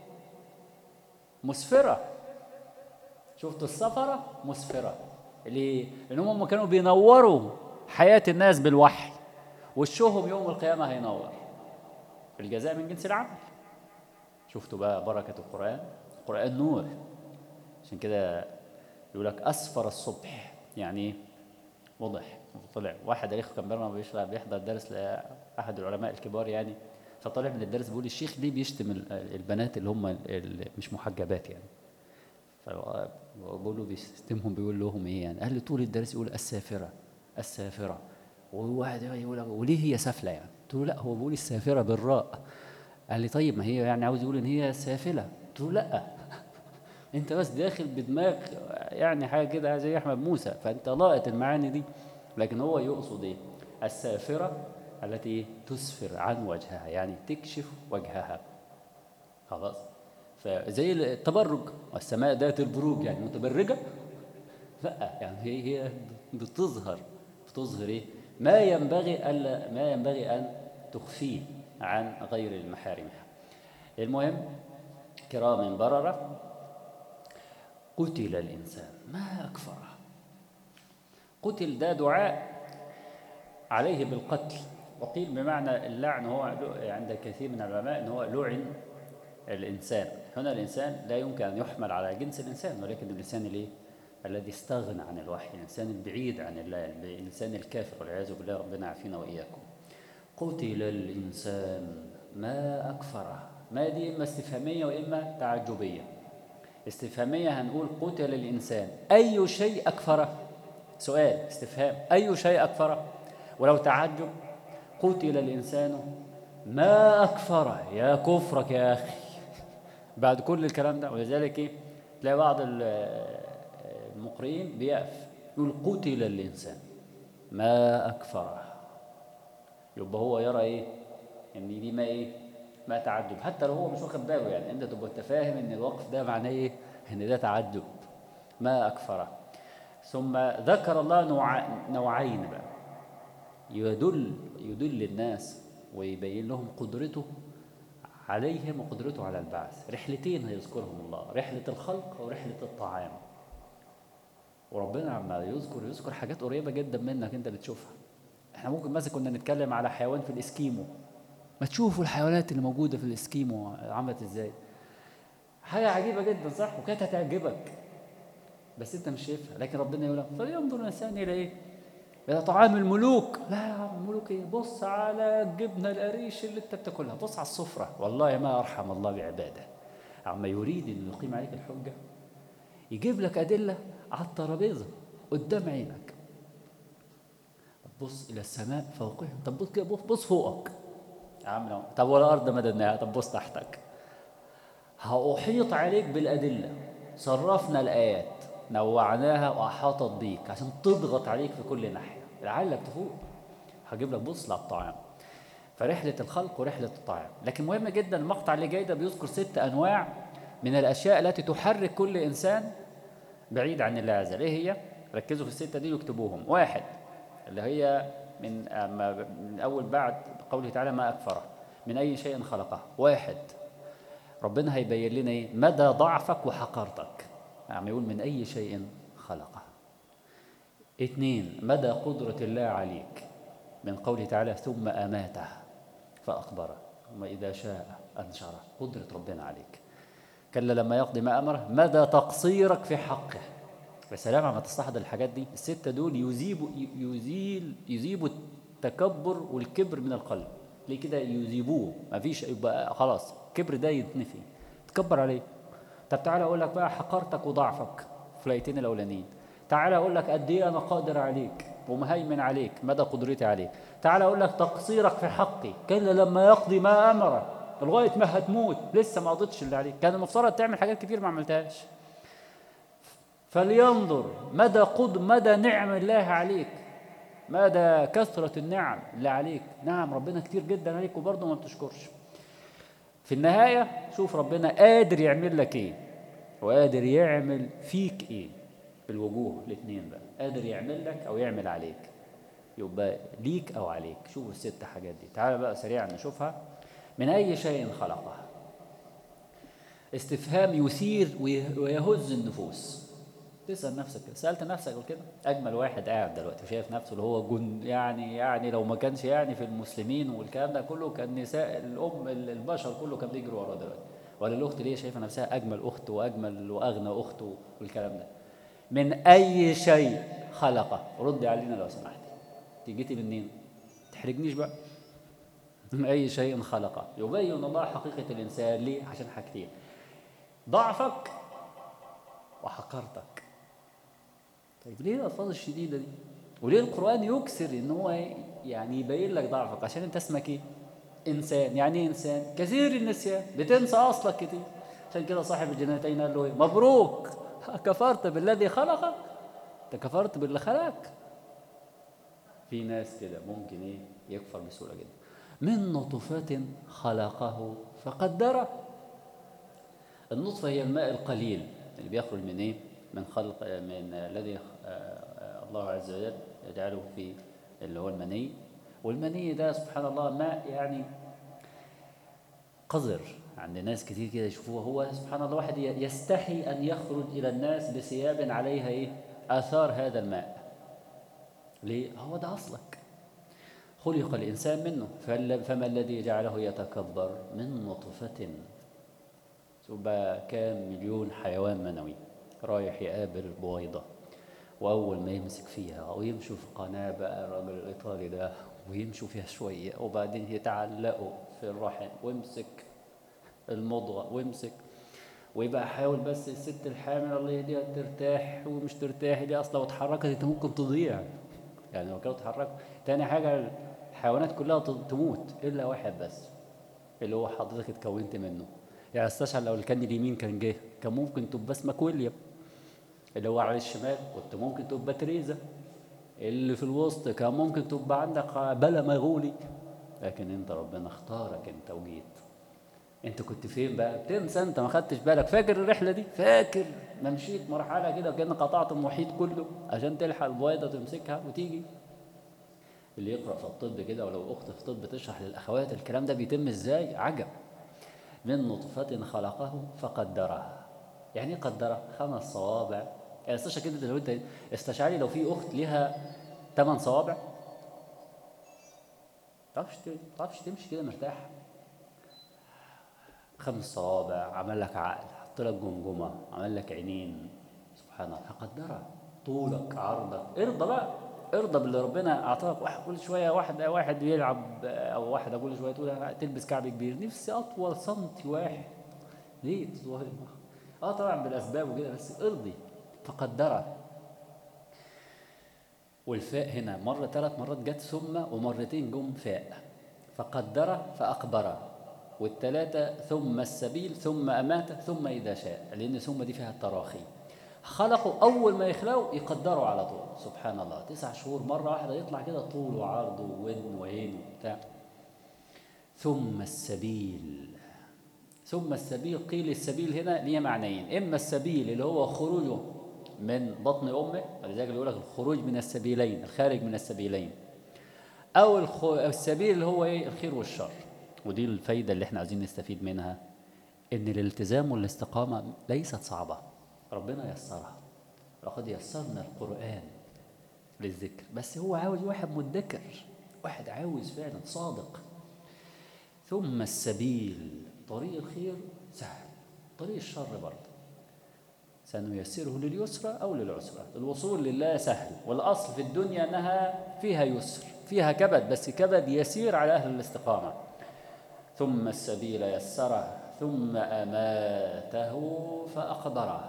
مسفرة. شفتوا السفرة؟ مسفرة. ليه؟ لأنهم هم كانوا بينوروا حياة الناس بالوحي، وشهم يوم القيامة هينور. الجزاء من جنس العمل. شفتوا بقى بركة القرآن؟ القرآن نور. عشان كده يقول لك أسفر الصبح، يعني وضح طلع. واحد يا كان برنا بيحضر درس لأحد العلماء الكبار يعني، فطلع من الدرس بيقول الشيخ ليه بيشتم البنات اللي هم اللي مش محجبات يعني. فبقول له بيشتمهم بيقول لهم ايه يعني؟ قال لي طول الدرس يقول السافرة السافرة، وواحد يقول وليه هي سافلة يعني؟ قلت له لا هو بيقول السافرة بالراء. قال لي طيب ما هي يعني عاوز يقول ان هي سافلة. قلت له لا انت بس داخل بدماغ يعني حاجه كده زي احمد موسى، فانت لاقط المعاني دي. لكن هو يقصد ايه؟ السافره التي تسفر عن وجهها، يعني تكشف وجهها. خلاص. فزي التبرج، والسماء ذات البروج، يعني متبرجه؟ لا، يعني هي هي بتظهر بتظهر ايه؟ ما ينبغي الا ما ينبغي ان تخفيه عن غير المحارمها. المهم كرام برره. قتل الإنسان ما أكفره. قتل ده دعاء عليه بالقتل، وقيل بمعنى اللعن. هو عند كثير من العلماء أنه هو لعن الإنسان. هنا الإنسان لا يمكن أن يحمل على جنس الإنسان، ولكن الإنسان الإيه؟ الذي استغنى عن الوحي، الإنسان البعيد عن الله، الإنسان الكافر والعياذ بالله، ربنا يعافينا وإياكم. قتل الإنسان ما أكفره. ما دي إما استفهامية وإما تعجبية. استفهامية هنقول قتل الإنسان أي شيء أكفره. سؤال استفهام أي شيء أكفره. ولو تعجب قتل الإنسان ما أكفره، يا كفرك يا أخي بعد كل الكلام ده. ولذلك إيه تلاقي بعض المقرئين بيقف يقول قتل الإنسان ما أكفره، يبقى هو يرى إيه؟ إن دي ما إيه؟ ما تعجب، حتى لو هو مش واخد باله. يعني أنت تبقى تفاهم إن الوقف ده معناه إيه؟ إن ده تعجب. ما أكفره. ثم ذكر الله نوع نوعين بقى، يدل يدل الناس ويبين لهم قدرته عليهم وقدرته على البعث. رحلتين هيذكرهم الله، رحلة الخلق ورحلة الطعام. وربنا عما يذكر يذكر حاجات قريبة جدا منك انت بتشوفها. احنا ممكن مثلا كنا نتكلم على حيوان في الاسكيمو، ما تشوفوا الحيوانات اللي موجودة في الاسكيمو عملت ازاي. حاجة عجيبة جدا صح؟ وكانت هتعجبك بس انت مش شايفها، لكن ربنا يقول لك فلينظر الانسان الى ايه؟ الى طعام الملوك. لا يا عم الملوك ايه؟ بص على الجبنه القريش اللي انت بتاكلها، بص على السفره. والله ما ارحم الله بعباده، عما يريد ان يقيم عليك الحجه يجيب لك ادله على الترابيزه قدام عينك. طب بص الى السماء فوقهم، طب بص كده، بص فوقك يا عم لو. طب ولا ارض مددناها، طب بص تحتك. هأحيط عليك بالأدلة، صرفنا الآيات نوعناها وأحاطت بيك عشان تضغط عليك في كل ناحية لعلك تفوق. هجيب لك بص للطعام، فرحلة الخلق ورحلة الطعام. لكن مهم جدا المقطع اللي جاي ده بيذكر ست أنواع من الأشياء التي تحرك كل إنسان بعيد عن الله عز وجل. إيه هي؟ ركزوا في الستة دي واكتبوهم. واحد اللي هي من من أول بعد قوله تعالى ما أكفره من أي شيء خلقه. واحد ربنا هيبين لنا ايه؟ مدى ضعفك وحقارتك، يعني يقول من اي شيء خلقه. اثنين مدى قدرة الله عليك من قوله تعالى ثم اماته فاقبره ثم اذا شاء انشره. قدرة ربنا عليك. كلا لما يقضي ما امره. مدى تقصيرك في حقه. يا سلام عم تستحضر الحاجات دي. الستة دول يذيبوا يزيل يذيبوا التكبر والكبر من القلب. ليه كده؟ يذيبوه، مفيش يبقى خلاص الكبر ده يتنفي، تكبر عليه. طب تعالى اقول لك بقى حقارتك وضعفك في الايتين الاولانيين. تعالى اقول لك قد ايه انا قادر عليك ومهيمن عليك، مدى قدرتي عليك. تعالى اقول لك تقصيرك في حقي. كلا لما يقضي ما امره، لغايه ما هتموت لسه ما قضيتش اللي عليك، كان المفترض تعمل حاجات كتير ما عملتهاش. فلينظر مدى قد مدى نعم الله عليك، مدى كثرة النعم اللي عليك. نعم ربنا كتير جدا عليك وبرضه ما بتشكرش. في النهاية شوف ربنا قادر يعمل لك ايه وقادر يعمل فيك ايه بالوجوه الاثنين بقى، قادر يعمل لك او يعمل عليك، يبقى ليك او عليك. شوفوا الست حاجات دي. تعال بقى سريعا نشوفها. من اي شيء خلقه، استفهام يثير ويهز النفوس. تسأل نفسك كده، سألت نفسك قبل كده؟ أجمل واحد قاعد دلوقتي وشايف نفسه اللي هو جن يعني يعني لو ما كانش يعني في المسلمين والكلام ده كله كان نساء الأم البشر كله كان بيجري وراه دلوقتي. ولا الأخت ليه شايفة نفسها أجمل أخت وأجمل وأغنى أخت والكلام ده. من أي شيء خلقه؟ ردي علينا لو سمحتي. تيجيتي منين؟ تحرجنيش بقى. من أي شيء خلقه يبين الله حقيقة الإنسان. ليه؟ عشان حاجتين: ضعفك وحقارتك. طيب ليه الألفاظ الشديدة دي؟ وليه القرآن يكسر إن هو يعني يبين لك ضعفك؟ عشان أنت اسمك إيه؟ إنسان. يعني إيه إنسان؟ كثير النسيان، بتنسى أصلك كتير. عشان كده صاحب الجنتين قال له إيه؟ مبروك كفرت بالذي خلقك، أنت كفرت باللي خلقك. في ناس كده ممكن إيه؟ يكفر بسهولة جدا. من نطفة خلقه فقدره. النطفة هي الماء القليل اللي بيخرج من إيه؟ من خلق من الذي الله عز وجل يجعله في اللي هو المني. والمني ده سبحان الله ماء يعني قذر عند ناس كتير كده يشوفوه. هو سبحان الله واحد يستحي أن يخرج إلى الناس بثياب عليها إيه؟ آثار هذا الماء. ليه؟ هو ده أصلك، خلق الإنسان منه. فما الذي جعله يتكبر؟ من نطفة. شوف بقى كام مليون حيوان منوي رايح يقابل بويضة، وأول ما يمسك فيها ويمشوا في قناة بقى الراجل الإيطالي ده ويمشوا فيها شوية وبعدين يتعلقوا في الرحم ويمسك المضغة ويمسك ويبقى حاول بس الست الحامل الله يهديها ترتاح ومش ترتاح دي أصلا وتحركت أنت ممكن تضيع. يعني لو كانوا اتحركوا. تاني حاجة الحيوانات كلها تموت إلا واحد بس اللي هو حضرتك اتكونت منه. يعني استشعر لو كان اليمين كان جه كان ممكن تبقى اسمك ويليام اللي هو على الشمال، كنت ممكن تبقى تريزا اللي في الوسط، كان ممكن تبقى عندك بلا مغولي. لكن انت ربنا اختارك انت وجيت. انت كنت فين بقى؟ بتنسى انت، ما خدتش بالك. فاكر الرحله دي؟ فاكر ما مشيت مرحله كده وكأنك قطعت المحيط كله عشان تلحق البويضه تمسكها وتيجي. اللي يقرا في الطب كده ولو اخت في طب تشرح للاخوات الكلام ده بيتم ازاي، عجب. من نطفة خلقه فقدره. يعني ايه قدره؟ خمس صوابع. يعني استشعر كده لو انت استشعري لو في اخت ليها ثمان صوابع تعرفش تعرفش تمشي كده مرتاح. خمس صوابع، عمل لك عقل، حط لك جمجمة، عمل لك عينين، سبحان الله هقدرها، طولك عرضك، ارضى بقى، ارضى باللي ربنا اعطاك. واحد كل شويه واحد واحد يلعب او واحده كل شويه تقول تلبس كعب كبير، نفسي اطول سنتي واحد، ليه تطول؟ اه طبعا بالاسباب وكده، بس ارضي فقدرها. والفاء هنا مرة ثلاث مرات جت ثم، ومرتين جم فاء، فقدر فأقبر. والثلاثة ثم السبيل ثم أمات ثم إذا شاء، لأن ثم دي فيها التراخي. خلقوا أول ما يخلقوا يقدروا على طول، سبحان الله. تسع شهور مرة واحدة يطلع كده طول وعرض وودن وعين وبتاع. ثم السبيل، ثم السبيل، قيل السبيل هنا ليه معنيين، إما السبيل اللي هو خروجه من بطن أمه، ولذلك يقول لك الخروج من السبيلين، الخارج من السبيلين، أو السبيل اللي هو إيه؟ الخير والشر. ودي الفايدة اللي احنا عايزين نستفيد منها، إن الالتزام والاستقامة ليست صعبة، ربنا يسرها. لقد يسرنا القرآن للذكر، بس هو عاوز واحد مدكر، واحد عاوز فعلا صادق. ثم السبيل، طريق الخير سهل، طريق الشر برضه سنيسره لليسرى أو للعسرى. الوصول لله سهل، والأصل في الدنيا أنها فيها يسر، فيها كبد، بس كبد يسير على أهل الاستقامة. ثم السبيل يسره ثم أماته فأقبره.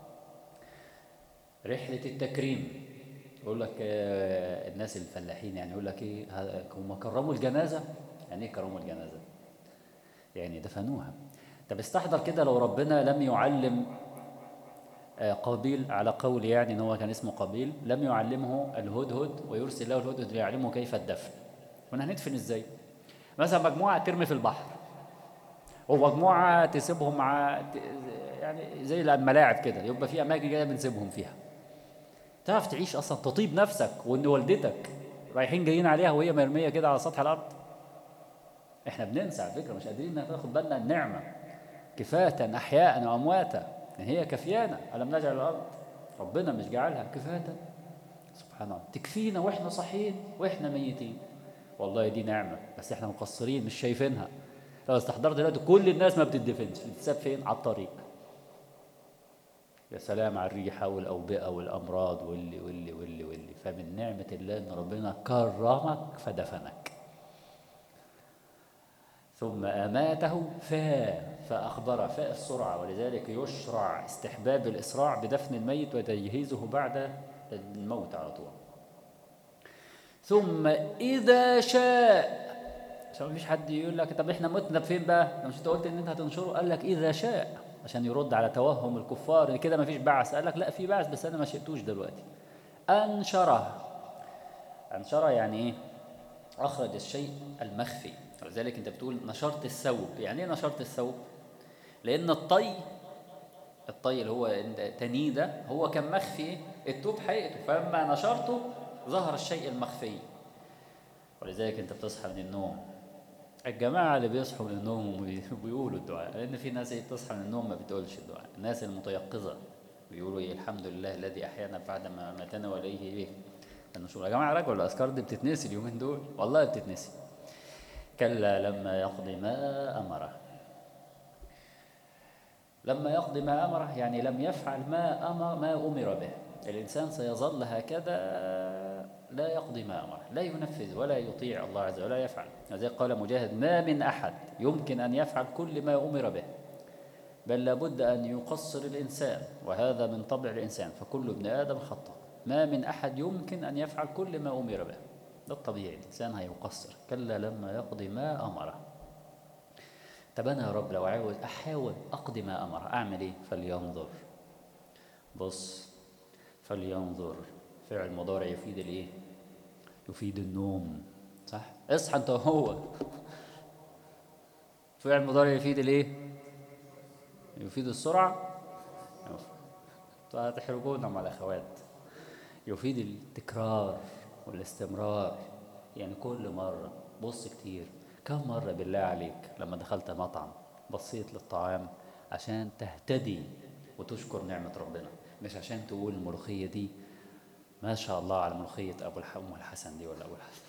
رحلة التكريم، يقول لك الناس الفلاحين يعني يقول لك ايه، هم كرموا الجنازة. يعني ايه كرموا الجنازة؟ يعني دفنوها. طب استحضر كده لو ربنا لم يعلم قابيل، على قول يعني ان هو كان اسمه قابيل، لم يعلمه الهدهد ويرسل له الهدهد ليعلمه كيف الدفن، كنا هندفن ازاي؟ مثلا مجموعة ترمي في البحر، ومجموعة تسيبهم مع يعني زي الملاعب كده، يبقى في اماكن كده بنسيبهم فيها. تعرف تعيش اصلا، تطيب نفسك وان والدتك رايحين جايين عليها وهي مرميه كده على سطح الارض؟ احنا بننسى على فكره، مش قادرين ناخد بالنا النعمه. كفاة احياء وامواتا، هي كفيانا، الم نجعل الارض، ربنا مش جعلها كفاة، سبحان الله، تكفينا واحنا صحيين واحنا ميتين. والله دي نعمه، بس احنا مقصرين مش شايفينها. لو استحضرت دلوقتي كل الناس ما بتدفنش، بتتساب فين؟ على الطريق. يا سلام على الريحة والأوبئة والأمراض واللي واللي واللي واللي. فمن نعمة الله إن ربنا كرمك فدفنك. ثم أماته فاء فأخبره، فاء السرعة، ولذلك يشرع استحباب الإسراع بدفن الميت وتجهيزه بعد الموت على طول. ثم إذا شاء، عشان مفيش حد يقول لك طب إحنا متنا فين بقى؟ مش أنت قلت إن أنت هتنشره؟ قال لك إذا شاء، عشان يرد على توهم الكفار ان كده مفيش بعث. قال لك لا، في بعث بس انا ما شئتوش دلوقتي. انشره، انشره يعني ايه؟ اخرج الشيء المخفي. ولذلك انت بتقول نشرت الثوب. يعني ايه نشرت الثوب؟ لان الطي، الطي اللي هو تنيده، هو كان مخفي الثوب حقيقته، فلما نشرته ظهر الشيء المخفي. ولذلك انت بتصحى من النوم، الجماعة اللي بيصحوا من النوم وبيقولوا الدعاء، لأن في ناس بتصحى من النوم ما بتقولش الدعاء، الناس المتيقظة بيقولوا إيه؟ الحمد لله الذي أحيانا بعد ما ماتنا وإليه إيه النشور. يا جماعة راجعوا الأذكار دي، بتتنسي اليومين دول، والله بتتنسي. كلا لما يقضي ما أمره. لما يقضي ما أمره يعني لم يفعل ما أمر ما أمر به. الإنسان سيظل هكذا لا يقضي ما أمره، لا ينفذ ولا يطيع الله عز وجل، ولا يفعل. لذلك قال مجاهد: ما من أحد يمكن أن يفعل كل ما أمر به، بل لابد أن يقصر الإنسان، وهذا من طبع الإنسان، فكل ابن آدم خطأ. ما من أحد يمكن أن يفعل كل ما أمر به، ده الطبيعي، الإنسان هيقصر. كلا لما يقضي ما أمره. طب أنا يا رب لو عاوز أحاول أقضي ما أمره أعمل إيه؟ فلينظر. بص، فلينظر فعل مضارع يفيد الإيه؟ يفيد النوم، صح؟ اصحى أنت وهو. فعل مضارع يفيد الإيه؟ يفيد السرعة. هتحرجونا مع الأخوات. يفيد التكرار والاستمرار، يعني كل مرة. بص كتير، كم مرة بالله عليك لما دخلت مطعم بصيت للطعام عشان تهتدي وتشكر نعمة ربنا، مش عشان تقول الملوخية دي ما شاء الله على ملوخية أبو أم الحسن دي ولا أبو الحسن.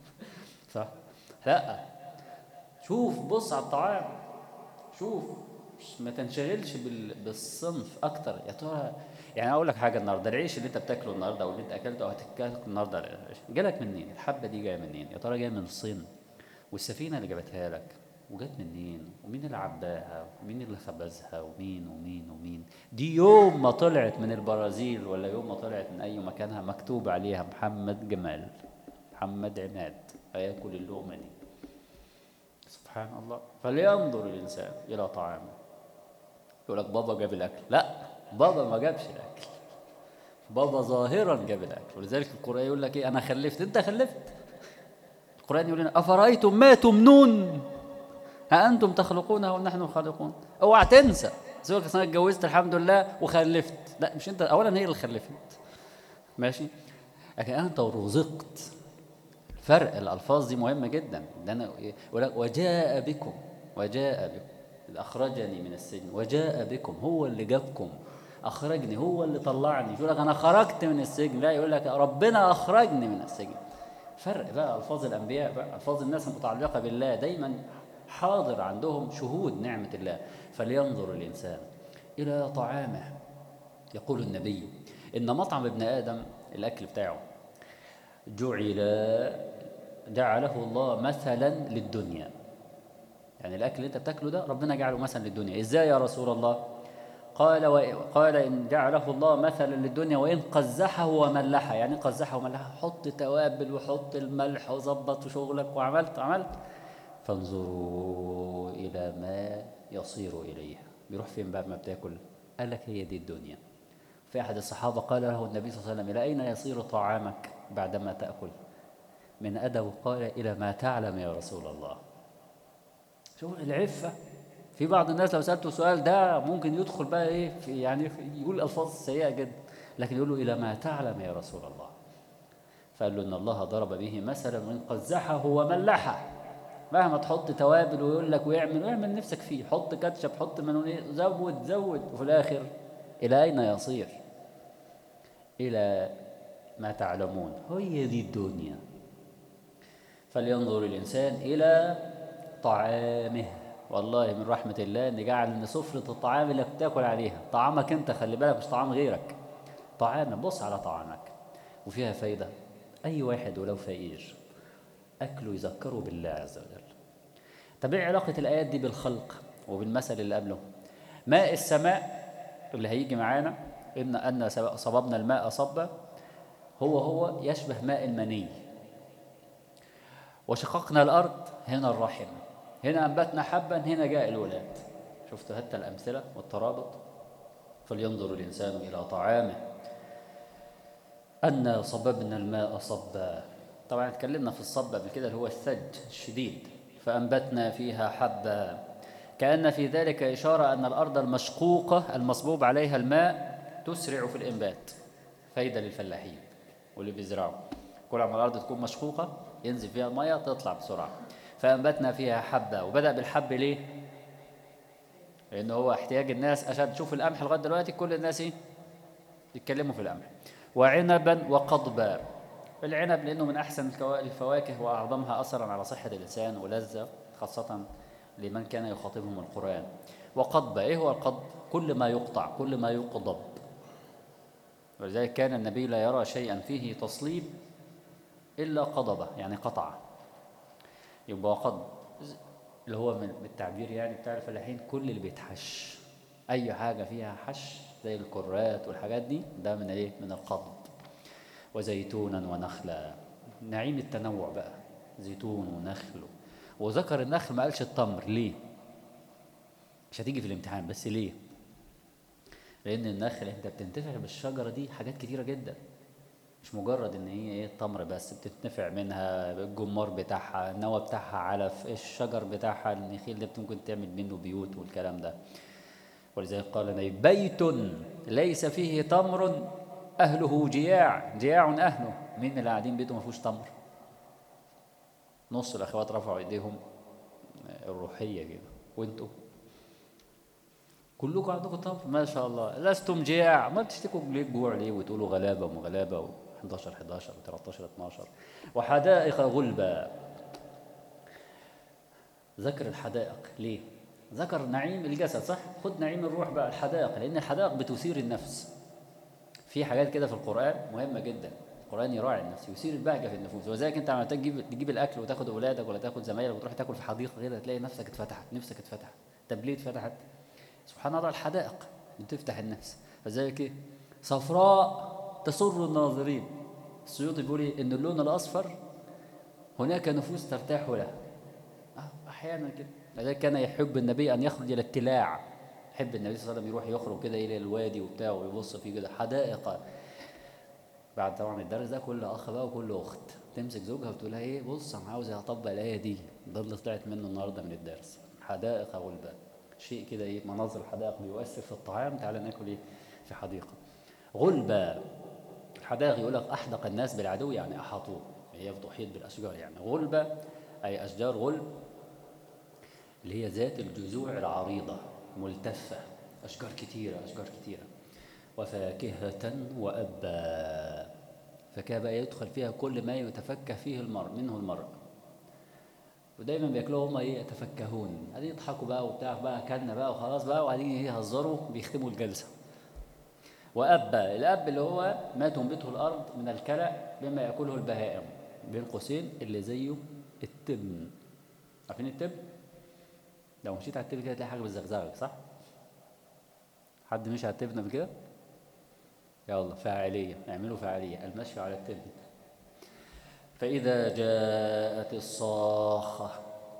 صح؟ لا، شوف، بص على الطعام، شوف مش ما تنشغلش بال... بالصنف اكتر. يا ترى يعني اقول لك حاجه، النهارده العيش اللي انت بتاكله النهارده او اللي انت اكلته او هتاكله النهارده جالك منين؟ الحبه دي جايه منين؟ يا ترى جايه من الصين؟ والسفينه اللي جابتها لك وجت منين؟ ومين اللي عباها؟ ومين اللي خبزها؟ ومين ومين ومين؟ دي يوم ما طلعت من البرازيل ولا يوم ما طلعت من اي مكانها مكتوب عليها محمد جمال، محمد عماد هياكل اللقمه دي. سبحان الله. فلينظر الانسان الى طعامه. يقول لك بابا جاب الاكل، لا، بابا ما جابش الاكل، بابا ظاهرا جاب الاكل. ولذلك القران يقول لك ايه؟ انا خلفت، انت خلفت. القران يقول لنا افرايتم ما تمنون ها انتم تخلقونه ونحن الخالقون. اوعى تنسى زوجك، انا اتجوزت الحمد لله وخلفت، لا مش انت، اولا هي اللي خلفت ماشي، لكن انت رزقت. فرق الالفاظ دي مهمه جدا. ده انا وجاء بكم، وجاء بكم، اخرجني من السجن، وجاء بكم هو اللي جابكم، اخرجني هو اللي طلعني. يقول لك انا خرجت من السجن، لا، يقول لك ربنا اخرجني من السجن. فرق بقى الفاظ الانبياء بقى، الفاظ الناس المتعلقه بالله دايما حاضر عندهم شهود نعمه الله. فلينظر الانسان الى طعامه. يقول النبي ان مطعم ابن ادم الاكل بتاعه جعل جعله الله مثلا للدنيا. يعني الاكل اللي انت بتاكله ده ربنا جعله مثلا للدنيا. ازاي يا رسول الله؟ قال قال ان جعله الله مثلا للدنيا وان قزحه وملحه. يعني قزحه وملحه، حط توابل وحط الملح وظبط شغلك وعملت عملت فانظروا الى ما يصير اليه. بيروح فين بقى ما بتاكل؟ قال لك هي دي الدنيا. في احد الصحابه قال له النبي صلى الله عليه وسلم الى اين يصير طعامك بعدما تاكل؟ من أدب قال إلى ما تعلم يا رسول الله. شوف العفة. في بعض الناس لو سألته سؤال ده ممكن يدخل بقى إيه في، يعني يقول ألفاظ سيئة جدا، لكن يقول له إلى ما تعلم يا رسول الله. فقال له إن الله ضرب به مثلا وإن قزحه وملحه. مهما تحط توابل ويقول لك ويعمل ويعمل نفسك فيه، حط كاتشب، حط منونيز، زود زود، وفي الآخر إلى أين يصير؟ إلى ما تعلمون. هي دي الدنيا. فلينظر الإنسان إلى طعامه. والله من رحمة الله إن جعل إن سفرة الطعام اللي بتاكل عليها طعامك أنت، خلي بالك مش طعام غيرك، طعامك. بص على طعامك وفيها فايدة. أي واحد ولو فقير أكله يذكره بالله عز وجل. طب إيه علاقة الآيات دي بالخلق وبالمثل اللي قبله؟ ماء السماء اللي هيجي معانا إن أن صببنا الماء صبا، هو هو يشبه ماء المني. وشققنا الأرض، هنا الرحم، هنا أنبتنا حبا، هنا جاء الولاد. شفتوا حتى الأمثلة والترابط. فلينظر الإنسان إلى طعامه أنا صببنا الماء صبا. طبعا اتكلمنا في الصب قبل كده اللي هو الثلج الشديد. فأنبتنا فيها حبا. كأن في ذلك إشارة أن الأرض المشقوقة المصبوب عليها الماء تسرع في الإنبات. فايدة للفلاحين واللي بيزرعوا. كل ما الأرض تكون مشقوقة ينزل فيها المية تطلع بسرعة. فأنبتنا فيها حبا. وبدأ بالحب ليه؟ لأنه هو احتياج الناس أشد. شوف القمح لغاية دلوقتي كل الناس إيه؟ يتكلموا في القمح. وعنبا وقضبا. العنب لأنه من أحسن الفواكه وأعظمها أثرا على صحة الإنسان ولذة، خاصة لمن كان يخاطبهم القرآن. وقضبا، إيه هو القضب؟ كل ما يقطع، كل ما يقضب. ولذلك كان النبي لا يرى شيئا فيه تصليب إلا قضبه، يعني قطع. يبقى قضب اللي هو من بالتعبير يعني بتاع الفلاحين كل اللي بيتحش، أي حاجة فيها حش زي الكرات والحاجات دي، ده من إيه؟ من القضب. وزيتونا ونخلا. نعيم التنوع بقى، زيتون ونخل. وذكر النخل ما قالش التمر. ليه؟ مش هتيجي في الامتحان، بس ليه؟ لأن النخل أنت بتنتفع بالشجرة دي حاجات كتيرة جدا، مش مجرد ان هي ايه تمر بس، بتتنفع منها الجمار بتاعها، النوى بتاعها، علف الشجر بتاعها، النخيل ده ممكن تعمل منه بيوت والكلام ده. ولذلك قال لي بيت ليس فيه تمر اهله جياع، جياع اهله. مين اللي قاعدين بيته ما فيهوش تمر؟ نص الاخوات رفعوا ايديهم الروحيه كده. وانتوا كلكم عندكم تمر ما شاء الله. لستم جياع، ما بتشتكوا ليه جوع ليه وتقولوا غلابه ومغلابه و حداشر حداشر وتلتاشر اتناشر. وحدائق غلبا. ذكر الحدائق ليه؟ ذكر نعيم الجسد صح، خد نعيم الروح بقى، الحدائق، لأن الحدائق بتثير النفس. في حاجات كده في القرآن مهمة جدا، القرآن يراعي النفس، يثير البهجة في النفوس. وذلك أنت لما تجيب تجيب الأكل وتاخد أولادك ولا تاخد زمايلك وتروح تاكل في حديقة كده، تلاقي نفسك اتفتحت، نفسك اتفتحت. طب ليه اتفتحت؟ سبحان الله، الحدائق بتفتح النفس. فذلك إيه؟ صفراء تسر الناظرين. السيوطي بيقول إيه؟ إن اللون الأصفر هناك نفوس ترتاح له. آه أحيانا كده. لذلك كان يحب النبي أن يخرج إلى التلاع، يحب النبي صلى الله عليه وسلم يروح يخرج كده إلى الوادي وبتاع ويبص فيه كده حدائق. بعد طبعا الدرس ده كل اخ بقى وكل اخت تمسك زوجها وتقول لها ايه، بص انا عاوز اطبق الايه دي، ده اللي طلعت منه النهارده من الدرس. حدائق غلبة، شيء كده ايه، مناظر الحدائق بيؤثر في الطعام، تعالى ناكل ايه في حديقه غلبة. الحدائق يقول لك احدق الناس بالعدو، يعني احاطوه، هي بتحيط بالاشجار. يعني غلبة اي اشجار غلب اللي هي ذات الجذوع العريضه ملتفه، اشجار كتيره، اشجار كتيره. وفاكهة وأبا، فكان بقى يدخل فيها كل ما يتفكه فيه المرء منه المرء. ودايما بياكلوا هم ايه، يتفكهون، قاعدين يضحكوا بقى وبتاع بقى، اكلنا بقى وخلاص بقى، وقاعدين ايه يهزروا بيختموا الجلسه. وأبا، الأب اللي هو ما تنبته الأرض من الكلأ بما يأكله البهائم، بين قوسين اللي زيه التبن. عارفين التبن؟ لو مشيت على التبن كده تلاقي حاجه بتزغزغك صح؟ حد مشي على التبن قبل كده؟ يلا فاعلية، اعملوا فاعلية، المشي على التبن. فإذا جاءت الصاخة،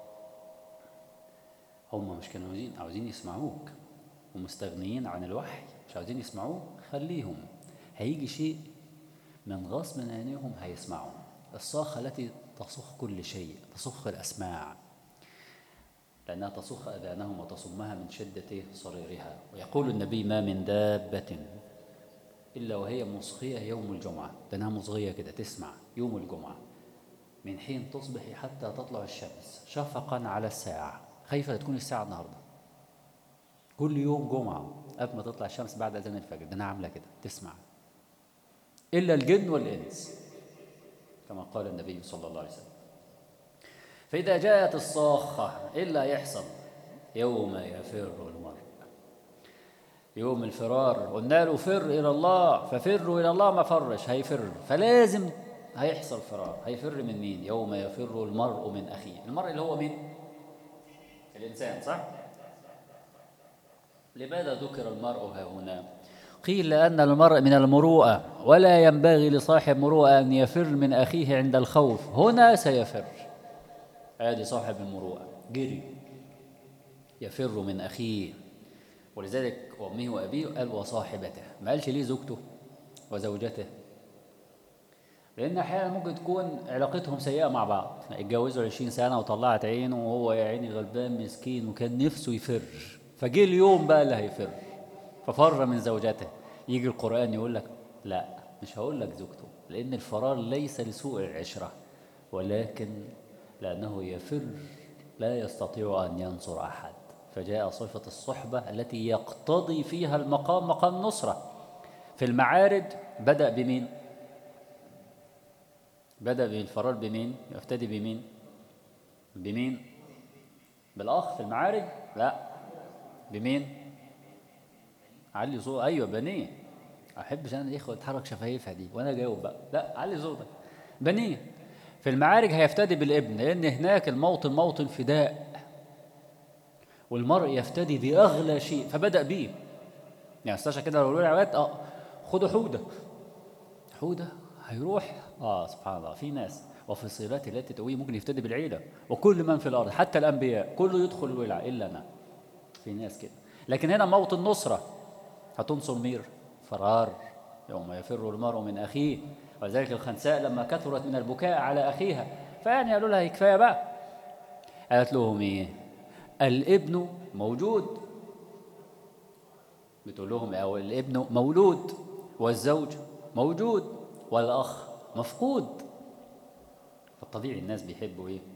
هم مش كانوا عاوزين عاوزين يسمعوك ومستغنيين عن الوحي، مش عاوزين يسمعوك، خليهم، هيجي شيء من غصب عينيهم هيسمعوا. الصاخة التي تصخ كل شيء، تصخ الأسماع، لأنها تصخ أذانهم وتصمها من شدة صريرها. ويقول النبي ما من دابة إلا وهي مصغية يوم الجمعة، لأنها مصغية كده تسمع يوم الجمعة من حين تصبح حتى تطلع الشمس، شفقا على الساعة، خايفة تكون الساعة النهاردة. كل يوم جمعة قبل ما تطلع الشمس بعد أذان الفجر، ده أنا عاملة كده تسمع، إلا الجن والإنس كما قال النبي صلى الله عليه وسلم. فإذا جاءت الصاخة، إيه اللي هيحصل؟ يوم يفر المرء، يوم الفرار، قلنا له فر إلى الله، ففروا إلى الله، ما فرش هيفر، فلازم هيحصل فرار. هيفر من مين؟ يوم يفر المرء من أخيه. المرء اللي هو مين؟ الإنسان صح؟ لماذا ذكر المرء ها هنا؟ قيل لأن المرء من المروءة، ولا ينبغي لصاحب مروءة أن يفر من أخيه عند الخوف، هنا سيفر. هذه صاحب المروءة جري يفر من أخيه. ولذلك أمه وأبيه قال وصاحبته، ما قالش ليه زوجته وزوجته، لأن أحيانا ممكن تكون علاقتهم سيئة مع بعض، اتجوزوا عشرين سنة وطلعت عينه وهو يا عيني غلبان مسكين وكان نفسه يفر، فجه اليوم بقى اللي هيفر ففر من زوجته. يجي القرآن يقول لك لا، مش هقول لك زوجته، لأن الفرار ليس لسوء العشرة، ولكن لأنه يفر لا يستطيع أن ينصر أحد. فجاء صفة الصحبة التي يقتضي فيها المقام مقام نصرة. في المعارج بدأ بمين؟ بدأ بالفرار بمين؟ يفتدي بمين؟ بمين؟ بالأخ في المعارج؟ لا، بمين؟ علي صوت، أيوة بنيه. أحبش أنا الإخوة تحرك شفايفها دي وأنا جاوب بقى، لا علي صوتك. بنيه في المعارج هيفتدي بالابن، لأن هناك الموطن موطن فداء، والمرء يفتدي بأغلى شيء، فبدأ بيه. يعني استشعر كده لو قالوا لي اه خدوا حودة، حودة هيروح اه سبحان الله. في ناس وفي صيغات التي تقويه ممكن يفتدي بالعيلة وكل من في الأرض، حتى الأنبياء كله يدخل الولع إلا أنا. في ناس كده، لكن هنا موطن نصرة، هتنصر مير فرار يوم يفر المرء من أخيه. ولذلك الخنساء لما كثرت من البكاء على أخيها، فيعني قالوا لها كفاية بقى، قالت لهم إيه؟ الابن موجود، بتقول لهم أو الابن مولود، والزوج موجود، والأخ مفقود. فالطبيعي الناس بيحبوا إيه؟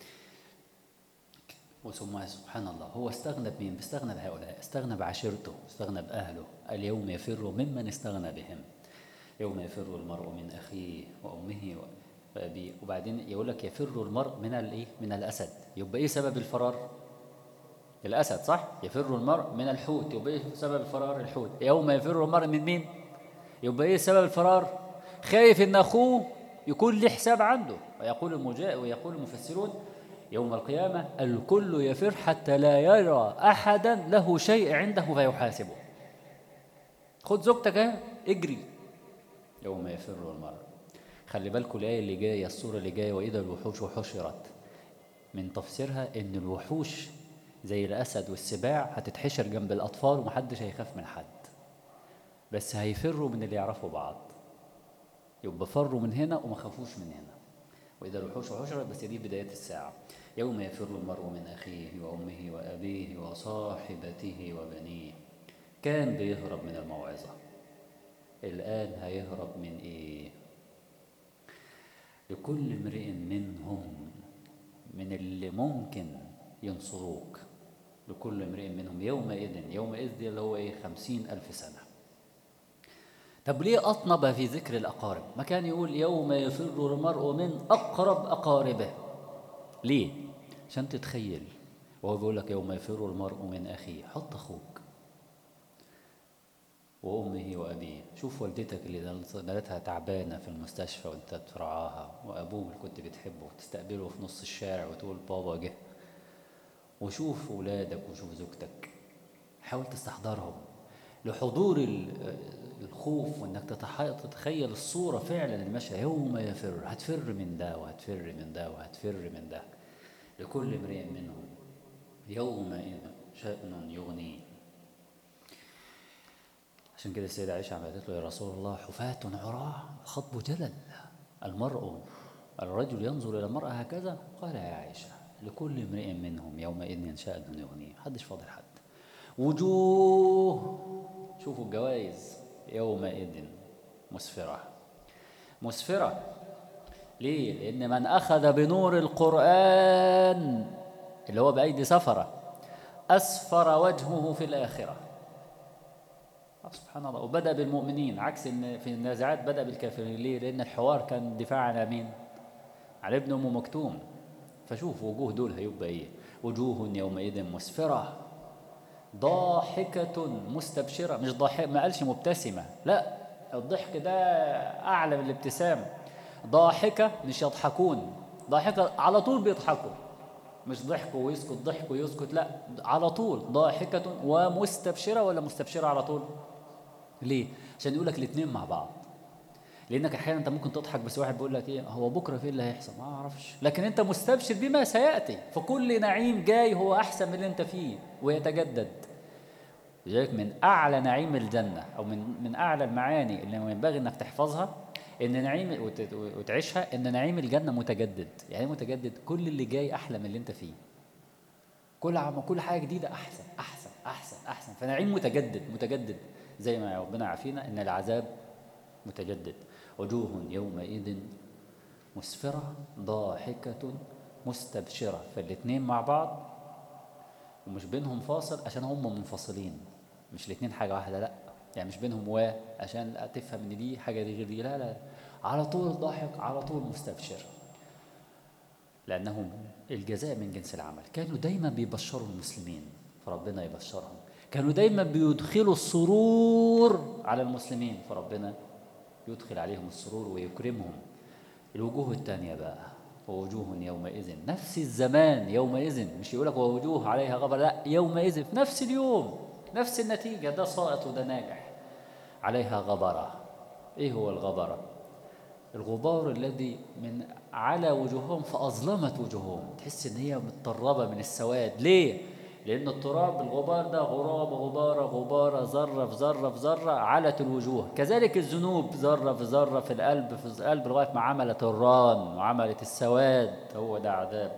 وثم سبحان الله هو استغنى بمين؟ استغنى بهؤلاء، استغنى بعشيرته، استغنى بأهله. اليوم يفر ممن استغنى بهم. يوم يفر المرء من أخيه وأمه وأبيه. وبعدين يقول لك يفر المرء من الإيه؟ من الأسد. يبقى إيه سبب الفرار؟ الأسد صح؟ يفر المرء من الحوت، يبقى إيه سبب الفرار؟ الحوت. يوم يفر المرء من مين؟ يبقى إيه سبب الفرار؟ خايف إن أخوه يكون له حساب عنده. ويقول المجا... ويقول المفسرون يوم القيامة الكل يفر حتى لا يرى أحدا له شيء عنده فيحاسبه. خد زوجتك اهي اجري. يوم يفر المرء. خلي بالكم الآية اللي جاية، السورة اللي جاية، وإذا الوحوش حشرت، من تفسيرها إن الوحوش زي الأسد والسباع هتتحشر جنب الأطفال ومحدش هيخاف من حد، بس هيفروا من اللي يعرفوا بعض. يبقى فروا من هنا وما خافوش من هنا. وإذا الوحوش حشرت، بس دي بداية الساعة. يوم يفر المرء من أخيه وأمه وأبيه وصاحبته وبنيه. كان بيهرب من الموعظة، الآن هيهرب من إيه؟ لكل امرئ منهم، من اللي ممكن ينصروك، لكل امرئ منهم يومئذ. يومئذ دي اللي هو إيه؟ خمسين ألف سنة. طب ليه أطنب في ذكر الأقارب؟ ما كان يقول يوم يفر المرء من أقرب أقاربه؟ ليه؟ عشان تتخيل وهو بيقول لك يوم يفر المرء من أخيه، حط أخوك وأمه وأبيه. شوف والدتك اللي دلتها تعبانة في المستشفى وأنت بترعاها، وأبوه اللي كنت بتحبه وتستقبله في نص الشارع وتقول بابا جه. وشوف أولادك وشوف زوجتك، حاول تستحضرهم لحضور الخوف، وانك تتخيل الصورة فعلا المشهد. يوم يفر، هتفر من ده وهتفر من ده وهتفر من ده. لكل امرئ منهم يومئذ شأن يغنيه. عشان كده السيدة عائشة قالت له يا رسول الله حفاة عراة خطب جلل، المرء الرجل ينظر إلى المرأة هكذا؟ قال يا عائشة لكل امرئ منهم يومئذ شأن يغنيه. محدش فاضل حد. وجوه، شوفوا الجوائز، يومئذ مسفرة. مسفرة ليه؟ لأن من أخذ بنور القرآن اللي هو بأيدي سفرة أسفر وجهه في الآخرة. سبحان الله. وبدأ بالمؤمنين، عكس إن في النازعات بدأ بالكافرين. ليه؟ لأن الحوار كان دفاع على مين؟ على ابن أم مكتوم. فشوف وجوه دول هيبقى إيه؟ وجوه يومئذ مسفرة ضاحكة مستبشرة. مش ضاحكة، ما قالش مبتسمة، لا، الضحك ده أعلى من الابتسام. ضاحكة مش يضحكون، ضاحكة على طول بيضحكوا، مش ضحكوا ويسكت ضحكوا ويسكت، لا، على طول ضاحكة ومستبشرة. ولا مستبشرة على طول؟ ليه؟ عشان يقول لك الاثنين مع بعض. لأنك أحيانا أنت ممكن تضحك بس واحد بيقول لك إيه هو بكرة في اللي هيحصل ما أعرفش، لكن أنت مستبشر بما سيأتي، فكل نعيم جاي هو أحسن من اللي أنت فيه ويتجدد. لذلك من أعلى نعيم الجنة أو من من أعلى المعاني اللي ينبغي إنك تحفظها إن نعيم وتعيشها، إن نعيم الجنة متجدد. يعني متجدد، كل اللي جاي أحلى من اللي أنت فيه، كل عم كل حاجة جديدة أحسن أحسن أحسن أحسن. فنعيم متجدد متجدد، زي ما ربنا عافينا إن العذاب متجدد. وجوه يومئذ مسفرة ضاحكة مستبشرة. فالاثنين مع بعض ومش بينهم فاصل عشان هم منفصلين، مش الاثنين حاجة واحدة، لا، يعني مش بينهم و عشان تفهم ان دي حاجة دي غير دي، لا لا، على طول ضاحك على طول مستبشر. لأنهم الجزاء من جنس العمل. كانوا دايما بيبشروا المسلمين فربنا يبشرهم، كانوا دايما بيدخلوا السرور على المسلمين فربنا يدخل عليهم السرور ويكرمهم. الوجوه الثانية بقى ووجوه يومئذ، نفس الزمان يومئذ، مش يقولك ووجوه عليها غبرة، لا، يومئذ في نفس اليوم نفس النتيجة، ده ساقط وده ناجح. عليها غبرة. ايه هو الغبرة؟ الغبار الذي من على وجوههم فأظلمت وجوههم، تحس ان هي متطربة من السواد. ليه؟ لأن التراب الغبار ده غراب غبارة غبارة ذرة في ذرة في ذرة علت الوجوه. كذلك الذنوب ذرة في ذرة في القلب في القلب لغاية ما عملت الران وعملت السواد. هو ده عذاب.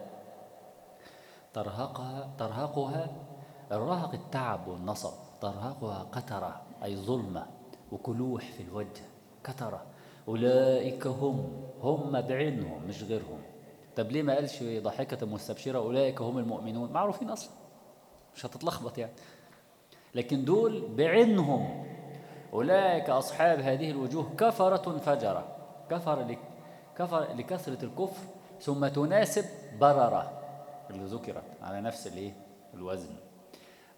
ترهقها ترهقها الرهق التعب والنصب، ترهقها قترة أي ظلمة وكلوح في الوجه، كترة. أولئك هم هم بعينهم مش غيرهم. طب ليه ما قالش ضاحكة مستبشرة أولئك هم المؤمنون؟ معروفين أصلا، مش هتتلخبط يعني. لكن دول بعينهم أولئك أصحاب هذه الوجوه كفرة فجرة. كفر لك كفر لكثرة الكفر ثم تناسب بررة اللي ذكرت على نفس الايه الوزن.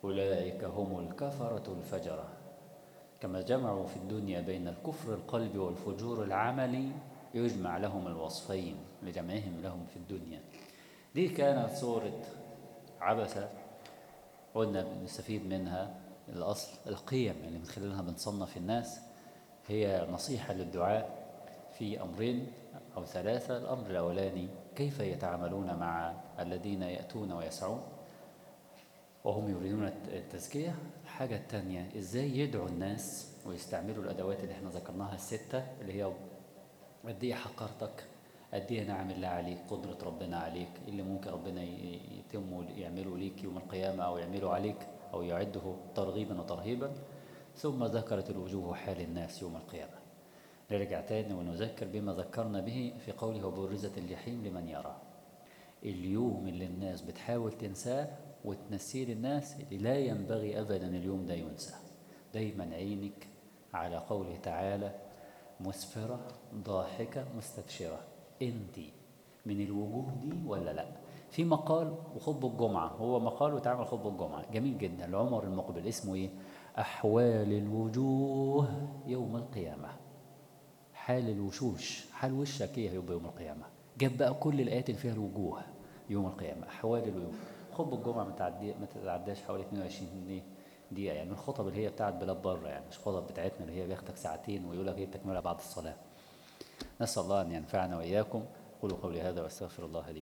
أولئك هم الكفرة الفجرة. كما جمعوا في الدنيا بين الكفر القلبي والفجور العملي يجمع لهم الوصفين لجمعهم لهم في الدنيا. دي كانت سورة عبسة، قلنا بنستفيد منها الأصل القيم اللي من خلالها بنصنف الناس. هي نصيحة للدعاء في أمرين أو ثلاثة. الأمر الأولاني كيف يتعاملون مع الذين يأتون ويسعون وهم يريدون التزكية. الحاجة الثانية إزاي يدعو الناس ويستعملوا الأدوات اللي احنا ذكرناها الستة، اللي هي قد ايه حقرتك، قد ايه نعم الله عليك، قدرة ربنا عليك، اللي ممكن ربنا يتم يعمله ليك يوم القيامة أو يعمله عليك أو يعده ترغيبا وترهيبا. ثم ذكرت الوجوه حال الناس يوم القيامة. نرجع تاني ونذكر بما ذكرنا به في قوله وبرزت الجحيم لمن يرى. اليوم اللي الناس بتحاول تنساه وتنسيه للناس، اللي لا ينبغي أبدا اليوم ده ينسى. دايما عينك على قوله تعالى مسفرة ضاحكة مستبشرة، انت من الوجوه دي ولا لا؟ في مقال وخطبة الجمعة، هو مقال وتعمل خطبة الجمعة جميل جدا لعمر المقبل، اسمه ايه؟ أحوال الوجوه يوم القيامة. حال الوشوش، حال وشك ايه هيبقى يوم القيامة. جاب بقى كل الآيات اللي فيها الوجوه يوم القيامة، أحوال الوجوه. خطبة الجمعة ما تعدي ما تتعداش حوالي اثنين وعشرين دقيقة، يعني من الخطب اللي هي بتاعت بلاد بره، يعني مش خطب بتاعتنا اللي هي بياخدك ساعتين ويقول لك ايه بتكملها بعد الصلاة. نسأل الله أن ينفعنا وإياكم. قولوا قولي هذا واستغفر الله لي.